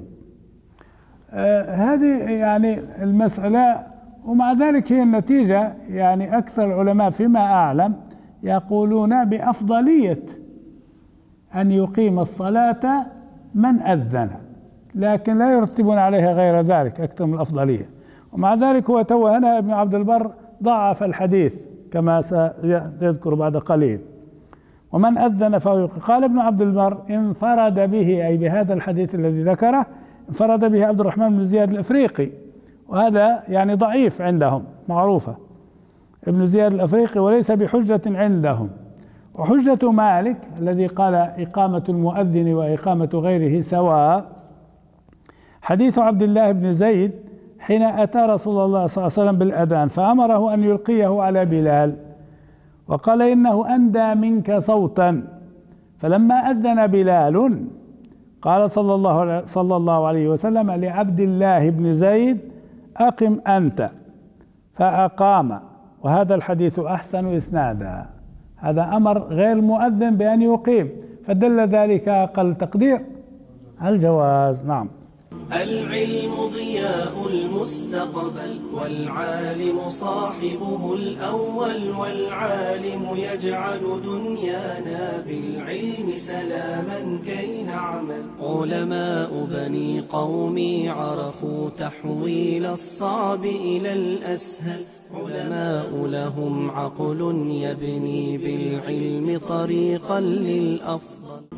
هذه يعني المسألة، ومع ذلك هي النتيجة يعني أكثر العلماء فيما أعلم يقولون بأفضلية أن يقيم الصلاة من أذن، لكن لا يرتبون عليها غير ذلك أكثر من الأفضلية. ومع ذلك هو توهنا ابن عبد البر ضعف الحديث كما سيذكر بعد قليل. ومن أذن فهو يقيم. قال ابن عبد البر: انفرد به، أي بهذا الحديث الذي ذكره، انفرد به عبد الرحمن بن زياد الأفريقي، وهذا يعني ضعيف عندهم، معروفة ابن زياد الأفريقي، وليس بحجة عندهم. وحجة مالك الذي قال: إقامة المؤذن وإقامة غيره سواء، حديث عبد الله بن زيد حين أتى رسول الله صلى الله عليه وسلم بالأذان فأمره أن يلقيه على بلال، وقال: إنه أندى منك صوتا، فلما أذن بلال قال صلى الله عليه وسلم لعبد الله بن زيد: أقم أنت، فأقام. وهذا الحديث أحسن إسنادا، هذا أمر غير المؤذن بأن يقيم، فدل ذلك أقل تقدير على الجواز. نعم. العلم ضياء المستقبل، والعالم صاحبه الأول، والعالم يجعل دنيانا بالعلم سلاما كي نعمل. علماء بني قومي عرفوا تحويل الصعب إلى الأسهل، علماء لهم عقل يبني بالعلم طريقا للأفضل.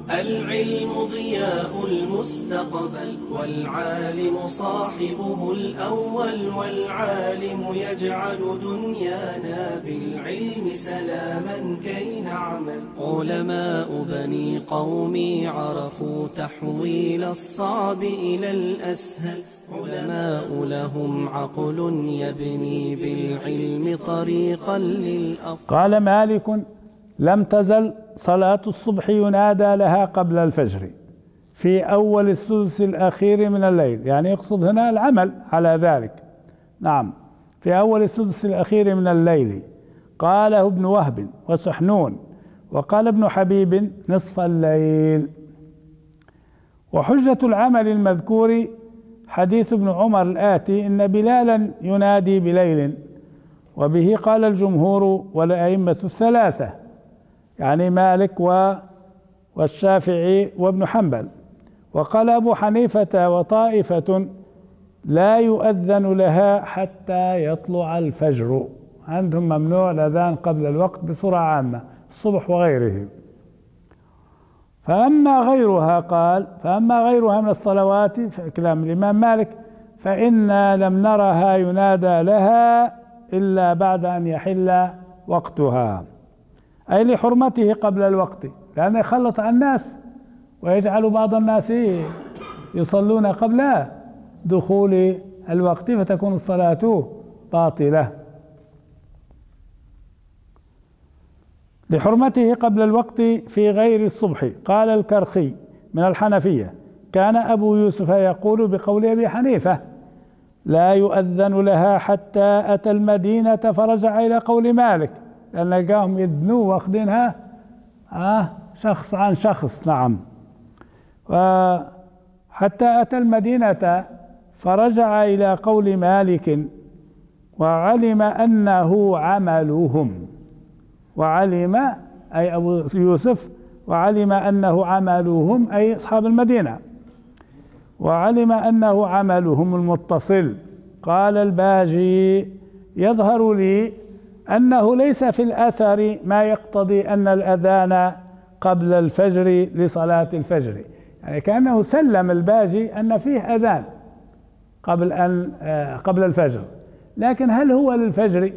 العلم ضياء المستقبل والعالم صاحبه الأول والعالم يجعل دنيانا بالعلم سلاما كي نعمل. علماء بني قومي عرفوا تحويل الصعب إلى الأسهل. علماء لهم عقل يبني بالعلم طريقا للأفضل. قال مالك: لم تزل صلاة الصبح ينادى لها قبل الفجر في أول الثلث الأخير من الليل، يعني يقصد هنا العمل على ذلك. نعم، في أول الثلث الأخير من الليل. قاله ابن وهب وسحنون، وقال ابن حبيب نصف الليل. وحجة العمل المذكور حديث ابن عمر الآتي: إن بلالا ينادي بليل، وبه قال الجمهور والأئمة الثلاثة، يعني مالك والشافعي وابن حنبل. وقال أبو حنيفة وطائفة: لا يؤذن لها حتى يطلع الفجر، عندهم ممنوع الأذان قبل الوقت بصورة عامة، الصبح وغيره. فأما غيرها من الصلوات في كلام الإمام مالك فإنا لم نرها ينادى لها إلا بعد أن يحل وقتها، أي لحرمته قبل الوقت، لأنه يخلط على الناس ويجعل بعض الناس يصلون قبل دخول الوقت فتكون الصلاة باطلة. لحرمته قبل الوقت في غير الصبح. قال الكرخي من الحنفية: كان أبو يوسف يقول بقول أبي حنيفة: لا يؤذن لها حتى أتى المدينة، فرجع إلى قول مالك، لأن لقاهم يدنوا واخدينها شخص عن شخص. نعم. حتى أتى المدينة فرجع إلى قول مالك وعلم أنه عملهم. وعلم أي أبو يوسف، وعلم أنه عملهم أي أصحاب المدينة، وعلم أنه عملهم المتصل. قال الباجي: يظهر لي أنه ليس في الأثر ما يقتضي أن الأذان قبل الفجر لصلاة الفجر، يعني كأنه سلم الباجي أن فيه أذان قبل الفجر، لكن هل هو للفجر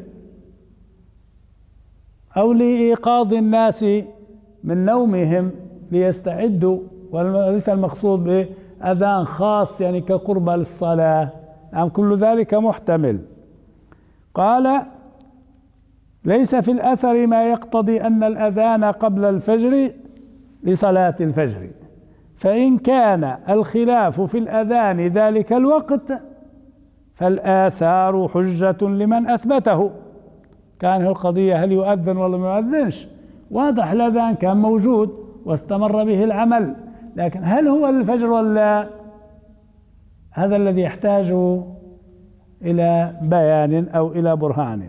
أو لإيقاظ الناس من نومهم ليستعدوا، وليس المقصود بأذان خاص يعني كقرب للصلاة. نعم، كل ذلك محتمل. قال: ليس في الأثر ما يقتضي أن الأذان قبل الفجر لصلاة الفجر، فإن كان الخلاف في الأذان ذلك الوقت فالآثار حجة لمن أثبته. كان القضية هل يؤذن ولا ما يؤذنش، واضح الأذان كان موجود واستمر به العمل، لكن هل هو للفجر ولا، هذا الذي يحتاج إلى بيان أو إلى برهان.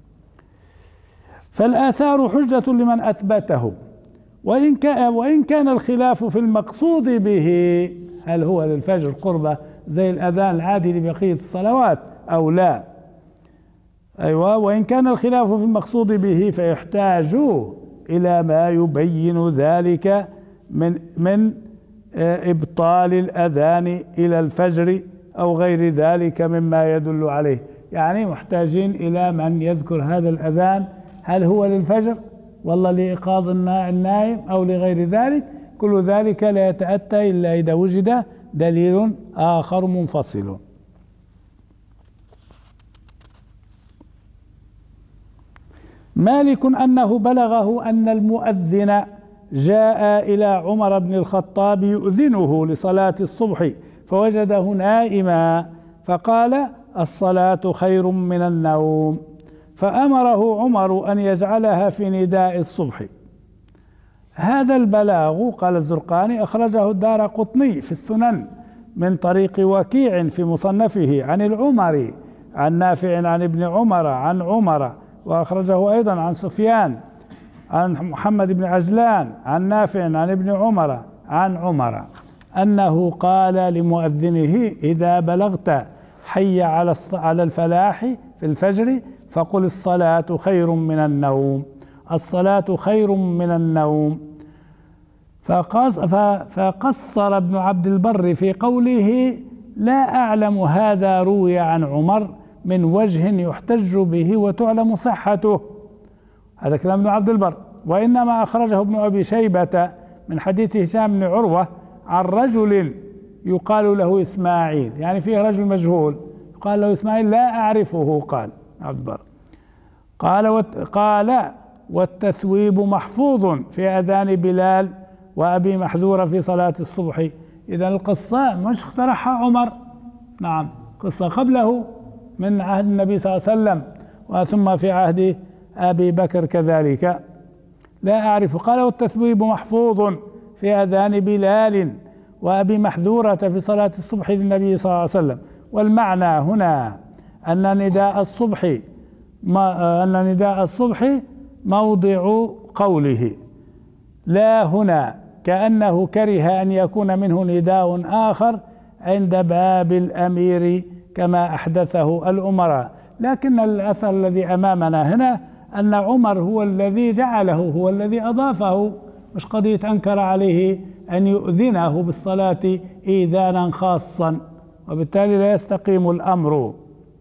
فالآثار حجة لمن أثبته، وإن كان الخلاف في المقصود به، هل هو للفجر قربة زي الأذان العادي لبقية الصلوات أو لا. أيوة، وإن كان الخلاف في المقصود به فيحتاج إلى ما يبين ذلك من إبطال الأذان إلى الفجر أو غير ذلك مما يدل عليه، يعني محتاجين إلى من يذكر هذا الأذان هل هو للفجر والله لإيقاظ النائم أو لغير ذلك. كل ذلك لا يتأتى إلا إذا وجد دليل آخر منفصل. مالك أنه بلغه أن المؤذن جاء إلى عمر بن الخطاب يؤذنه لصلاة الصبح فوجده نائما فقال: الصلاة خير من النوم، فأمره عمر أن يجعلها في نداء الصبح. هذا البلاغ قال الزرقاني أخرجه الدارقطني في السنن من طريق وكيع في مصنفه عن العمري عن نافع عن ابن عمر عن عمر، وأخرجه أيضا عن سفيان عن محمد بن عجلان عن نافع عن ابن عمر عن عمر أنه قال لمؤذنه: إذا بلغت حي على الفلاح في الفجر فقل الصلاة خير من النوم، الصلاة خير من النوم. فقصر ابن عبد البر في قوله لا أعلم هذا روي عن عمر من وجه يحتج به وتعلم صحته. هذا كلام ابن عبد البر. وإنما أخرجه ابن أبي شيبة من حديث هشام بن عروة عن رجل يقال له إسماعيل، يعني فيه رجل مجهول يقال له إسماعيل لا أعرفه. قال عبد البر قال والتثويب محفوظ في أذان بلال وأبي محذورة في صلاة الصبح. إذا القصة مش اخترعها عمر، نعم قصة قبله من عهد النبي صلى الله عليه وسلم وثم في عهد أبي بكر كذلك. لا أعرف. قال والتثويب محفوظ في أذان بلال وأبي محذورة في صلاة الصبح للنبي صلى الله عليه وسلم. والمعنى هنا أن نداء الصبح موضع قوله لا هنا، كأنه كره أن يكون منه نداء آخر عند باب الأمير كما أحدثه الأمراء. لكن الأثر الذي أمامنا هنا أن عمر هو الذي جعله، هو الذي أضافه، مش قضية أنكر عليه أن يؤذنه بالصلاة إيذانا خاصا، وبالتالي لا يستقيم الأمر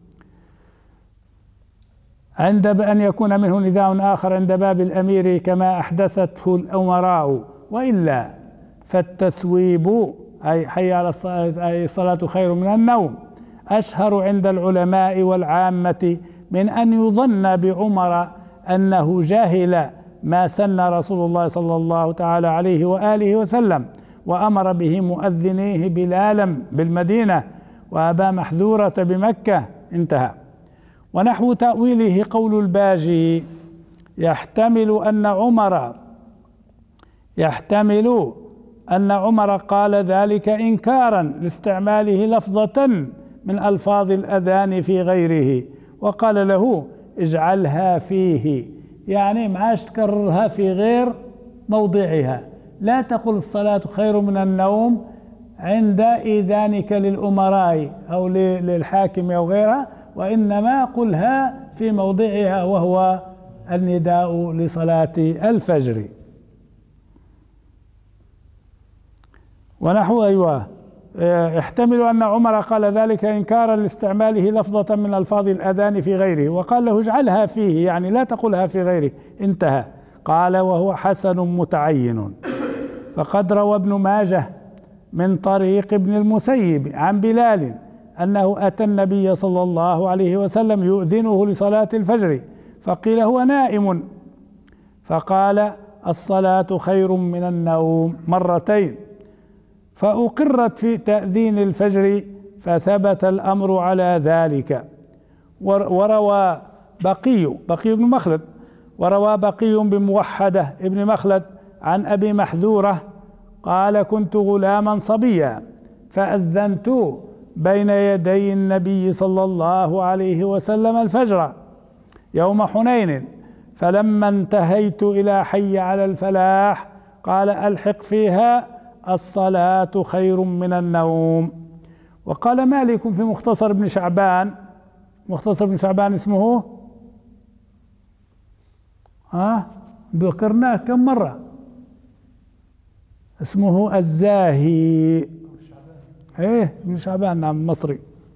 عند أن يكون منه نداء آخر عند باب الأمير كما أحدثته الأمراء. وإلا فالتثويب أي حي على الصلاة، أي الصلاة خير من النوم، أشهر عند العلماء والعامة من أن يظن بعمر أنه جاهل ما سن رسول الله صلى الله تعالى عليه وآله وسلم وأمر به مؤذنيه بلالا بالمدينة وأبا محذورة بمكة. انتهى. ونحو تأويله قول الباجي يحتمل أن عمر قال ذلك إنكارا لاستعماله لفظة من ألفاظ الأذان في غيره، وقال له اجعلها فيه، يعني معاش تكررها في غير موضعها. لا تقل الصلاة خير من النوم عند إذانك للأمراء أو للحاكم أو غيرها، وإنما قلها في موضعها وهو النداء لصلاة الفجر. ونحو يحتمل أن عمر قال ذلك إنكارا لاستعماله لفظة من ألفاظ الأذان في غيره، وقال له اجعلها فيه، يعني لا تقلها في غيره. انتهى. قال وهو حسن متعين. فقد روى ابن ماجه من طريق ابن المسيب عن بلال أنه أتى النبي صلى الله عليه وسلم يؤذنه لصلاة الفجر، فقيل هو نائم، فقال الصلاة خير من النوم مرتين، فأقرت في تأذين الفجر فثبت الأمر على ذلك. وروى بقي بن مخلد، وروى بقي بموحدة ابن مخلد عن أبي محذورة قال كنت غلاما صبيا فأذنت بين يدي النبي صلى الله عليه وسلم الفجر يوم حنين، فلما انتهيت إلى حي على الفلاح قال ألحق فيها الصلاة خير من النوم. وقال مالك في مختصر ابن شعبان، مختصر ابن شعبان اسمه ذكرناه كم مرة، اسمه الزاهي، ابن شعبان، نعم مصري.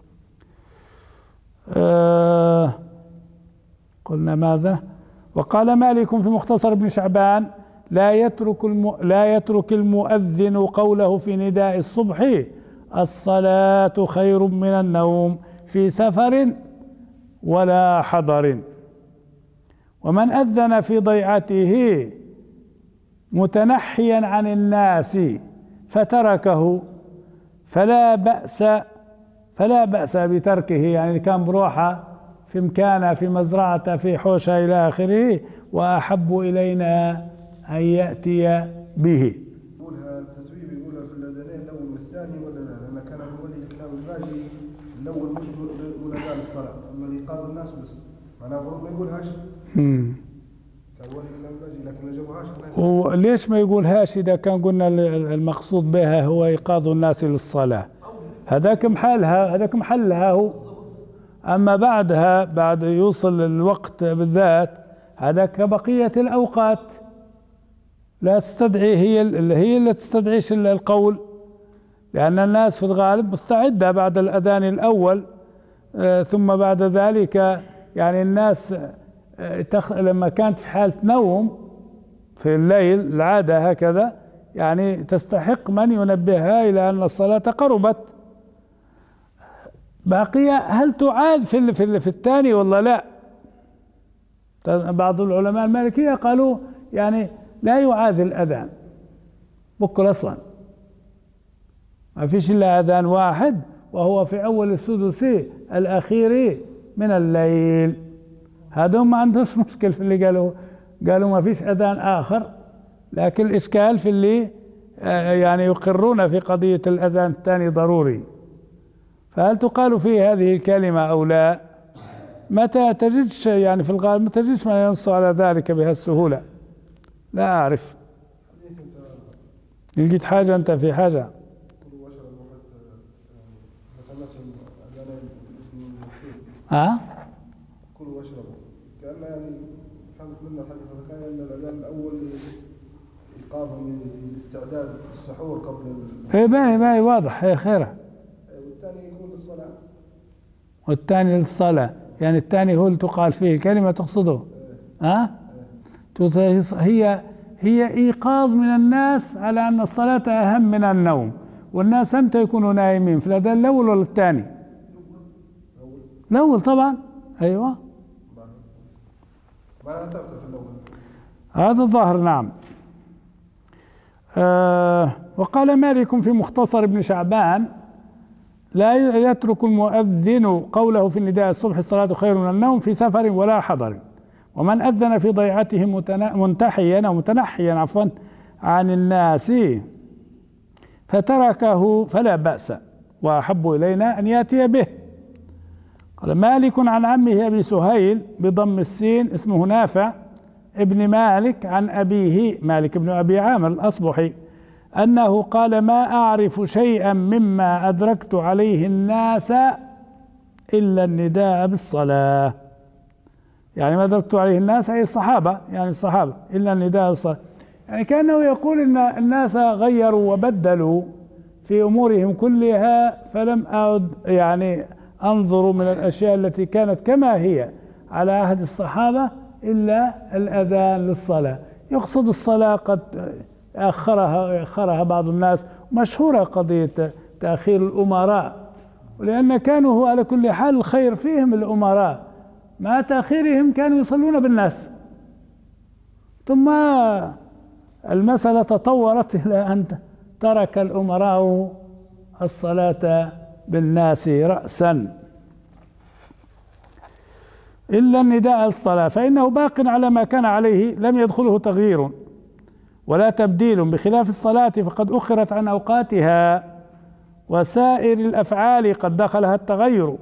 قلنا ماذا؟ وقال مالك في مختصر ابن شعبان لا يترك المؤذن قوله في نداء الصبح الصلاة خير من النوم في سفر ولا حضر. ومن أذن في ضيعته متنحيا عن الناس فتركه فلا بأس بتركه، يعني كان بروحه في مكانه في مزرعته في حوشه إلى آخره، وأحب إلينا أن يأتي به. يقولها التسويب، يقولها في الأذانين الأول والثاني ولا لا؟ لأن كان مولي الكلام الباجي الأول مش منادى للصلاة، أما لإيقاظ الناس بس، معناه المفروض ما يقولهاش. كان مولي الكلام الباجي لكن ما جابوهاش الناس. وليش ما يقولهاش إذا كان قلنا المقصود بها هو إيقاظ الناس للصلاة؟ هذاك محلها هو. أما بعدها بعد يوصل الوقت بالذات هذا كبقية الأوقات، لا تستدعي، هي اللي تستدعيش القول، لأن الناس في الغالب مستعدة بعد الأذان الأول. ثم بعد ذلك يعني الناس لما كانت في حالة نوم في الليل العادة هكذا، يعني تستحق من ينبهها إلى أن الصلاة قربت. باقية هل تعاد في الثاني ولا لا؟ بعض العلماء المالكية قالوا يعني لا يعاد الأذان بكل أصلا، ما فيش إلا أذان واحد وهو في أول السدس الأخير من الليل. هذول ما عندهمش مشكل في اللي قالوا ما فيش أذان آخر، لكن الإشكال في اللي يعني يقرون في قضية الأذان الثاني ضروري. فهل تقال فيه هذه الكلمة أو لا؟ متى تجدش يعني في الغالب ما تجدش من ينص على ذلك بهالسهولة، لا أعرف. لقيت حاجة أنت في حاجة؟ كلوا واشربوا، كأن يعني فهمت من الحديث هذا كان أن الأذان الأول إيقاظا للاستعداد للسحور قبل باهي واضح، هي خيرة. والثاني يكون للصلاة. والثاني للصلاة، يعني الثاني هو اللي تقال فيه كلمة تقصده. هي إيقاظ من الناس على أن الصلاة أهم من النوم، والناس أمتى يكونوا نايمين؟ في الأذان الأول ولا الثاني؟ الأول طبعا. أيوة هذا الظاهر. نعم. وقال مالك في مختصر ابن شعبان: لا يترك المؤذن قوله في النداء الصبح الصلاة خير من النوم في سفر ولا حضر، ومن أذن في ضيعته منتحيا أو متنحيا عن الناس فتركه فلا بأس، وأحب إلينا أن يأتي به. قال مالك عن عمه أبي سهيل بضم السين اسمه نافع ابن مالك عن أبيه مالك بن أبي عامر الأصبحي أنه قال: ما أعرف شيئا مما أدركت عليه الناس إلا النداء بالصلاة. يعني ما أدركت عليه الناس أي الصحابة، يعني الصحابة، إلا النداء بالصلاة. يعني كأنه يقول إن الناس غيروا وبدلوا في أمورهم كلها، فلم أعد يعني أنظر من الأشياء التي كانت كما هي على عهد الصحابة إلا الأذان للصلاة. يقصد الصلاة قد أخرها بعض الناس، مشهورة قضية تأخير الأمراء، ولأن كانوا على كل حال الخير فيهم الأمراء، مع تأخيرهم كانوا يصلون بالناس. ثم المسألة تطورت إلى أن ترك الأمراء الصلاة بالناس رأسا إلا النداء الصلاة، فإنه باق على ما كان عليه لم يدخله تغيير ولا تبديل، بخلاف الصلاة فقد أخرت عن أوقاتها، وسائر الأفعال قد دخلها التغير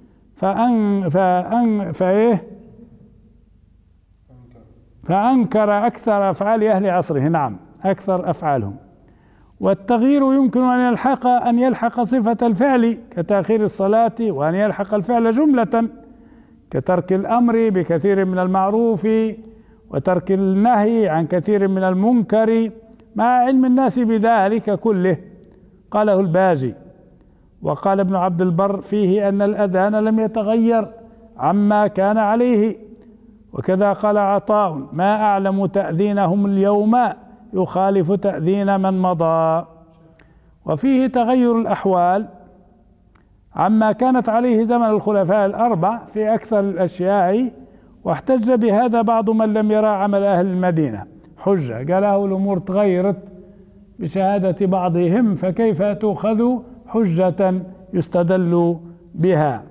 فأنكر أكثر أفعال أهل عصره. نعم، أكثر أفعالهم. والتغيير يمكن أن يلحق صفة الفعل كتأخير الصلاة، وأن يلحق الفعل جملة كترك الأمر بكثير من المعروف وترك النهي عن كثير من المنكر، مع علم الناس بذلك كله. قاله الباجي. وقال ابن عبد البر فيه أن الأذان لم يتغير عما كان عليه، وكذا قال عطاء: ما أعلم تأذينهم اليوم يخالف تأذين من مضى. وفيه تغير الأحوال عما كانت عليه زمن الخلفاء الأربع في أكثر الأشياء، واحتج بهذا بعض من لم يرى عمل أهل المدينة حجة، قاله الأمور تغيرت بشهادة بعضهم، فكيف تؤخذ حجة يستدل بها؟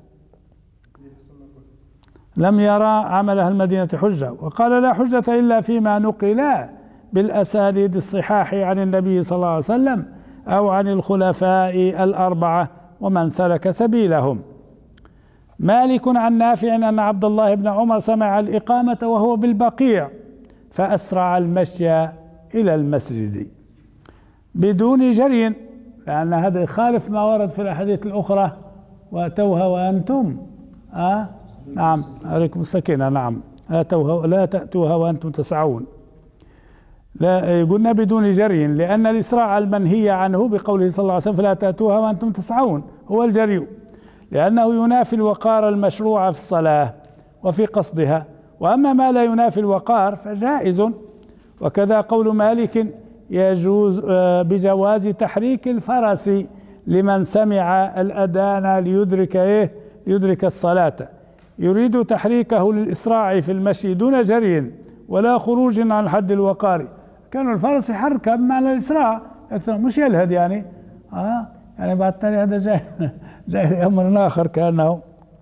لم يرى عمل أهل المدينة حجة. وقال: لا حجة إلا فيما نقل بالأسانيد الصحاح عن النبي صلى الله عليه وسلم أو عن الخلفاء الأربعة ومن سلك سبيلهم. مالك عن نافع أن عبد الله بن عمر سمع الإقامة وهو بالبقيع فأسرع المشي إلى المسجد بدون جري، لأن هذا يخالف ما ورد في الأحاديث الأخرى: وأتوها وأنتم نعم عليكم السكينة، نعم لا تأتوها وأنتم تسعون. لا قلنا بدون جري، لأن الإسراع المنهي عنه بقوله صلى الله عليه وسلم فلا تأتوها وأنتم تسعون هو الجري، لأنه ينافي الوقار المشروع في الصلاة وفي قصدها. وأما ما لا ينافي الوقار فجائز. وكذا قول مالك يجوز بجواز تحريك الفرس لمن سمع الأذان ليدرك الصلاة، يريد تحريكه للإسراع في المشي دون جري ولا خروج عن حد الوقار. كان الفرس يحرك بمعنى الإسراع أكثر، مش يلهد يعني. يعني بعد التالي هذا جاي لأمر آخر كأنه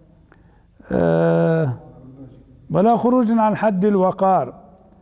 ولا خروج عن حد الوقار.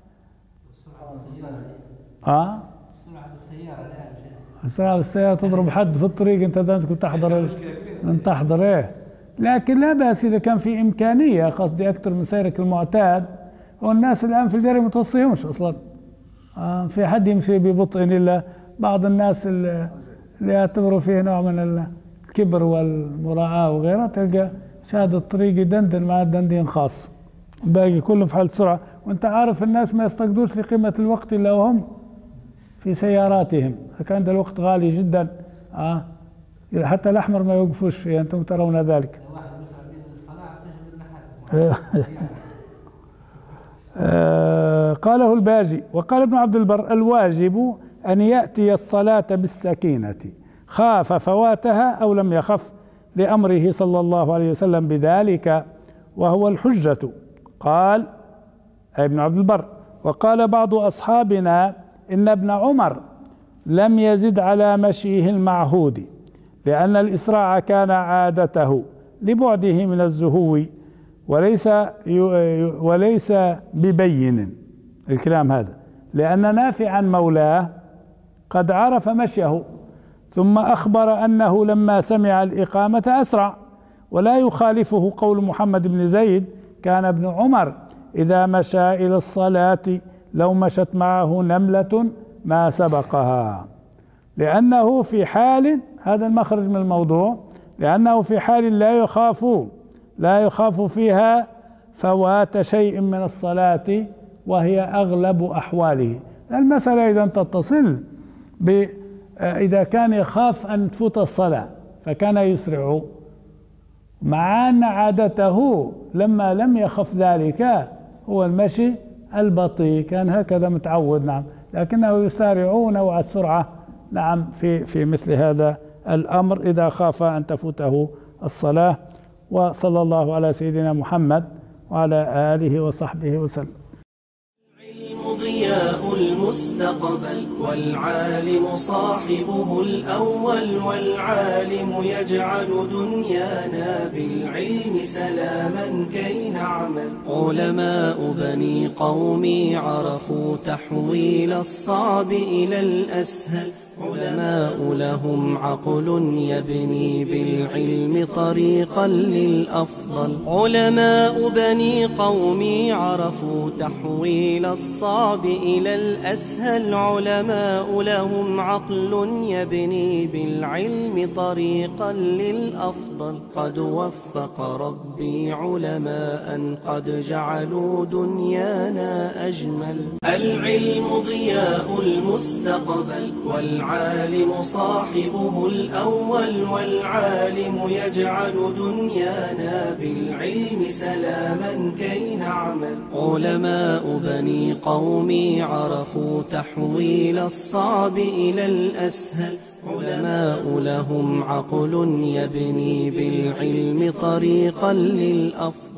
السرعة بالسيارة تضرب حد في الطريق، انت كنت تحضر ايه. لكن لا بأس إذا كان في إمكانية، قصدي أكثر من سيرك المعتاد. والناس الآن في الجري متوصيهمش أصلا، في حد يمشي ببطء إلا بعض الناس اللي يعتبروا فيه نوع من الكبر والمراعاة وغيرها، تلقى شاهد الطريق يدندن مع الدندين خاص، الباقي كلهم في حالة سرعة. وانت عارف الناس ما يستقدوش لقيمة الوقت إلا وهم في سياراتهم، كان ده الوقت غالي جدا. حتى الأحمر ما يوقفوش فيه، أنتم ترون ذلك. قاله الباجي. وقال ابن عبد البر الواجب أن يأتي الصلاة بالسكينة خاف فواتها أو لم يخف، لأمره صلى الله عليه وسلم بذلك وهو الحجة. قال ابن عبد البر. وقال بعض أصحابنا إن ابن عمر لم يزد على مشيه المعهود، لأن الإسراع كان عادته لبعده من الزهو وليس ببين الكلام هذا، لأن نافعا مولاه قد عرف مشيه ثم أخبر أنه لما سمع الإقامة أسرع. ولا يخالفه قول محمد بن زيد كان ابن عمر إذا مشى إلى الصلاة لو مشت معه نملة ما سبقها، لأنه في حال، هذا المخرج من الموضوع، لأنه في حال لا يخاف فيها فوات شيء من الصلاة وهي أغلب أحواله. المسألة إذا تتصل إذا كان يخاف أن تفوت الصلاة فكان يسرع، مع أن عادته لما لم يخف ذلك هو المشي البطيء، كان هكذا متعود. نعم، لكنه يسارع نوع السرعة نعم في مثل هذا الأمر إذا خاف أن تفوته الصلاة. وصلى الله على سيدنا محمد وعلى آله وصحبه وسلم. العلم ضياء المستقبل، والعالم صاحبه الأول، والعالم يجعل دنيانا بالعلم سلاما كي نعمل. علماء بني قومي عرفوا تحويل الصعب إلى الأسهل، علماء لهم عقل يبني بالعلم طريقا للأفضل. علماء بني قومي عرفوا تحويل الصعب إلى الأسهل، علماء لهم عقل يبني بالعلم طريقا للأفضل. قد وفق ربي علماء قد جعلوا دنيانا أجمل. العلم ضياء المستقبل، والعالم صاحبه الأول، والعالم يجعل دنيانا بالعلم سلاما كي نعمل. علماء بني قومي عرفوا تحويل الصعب إلى الأسهل، علماء لهم عقل يبني بالعلم طريقا للأفضل.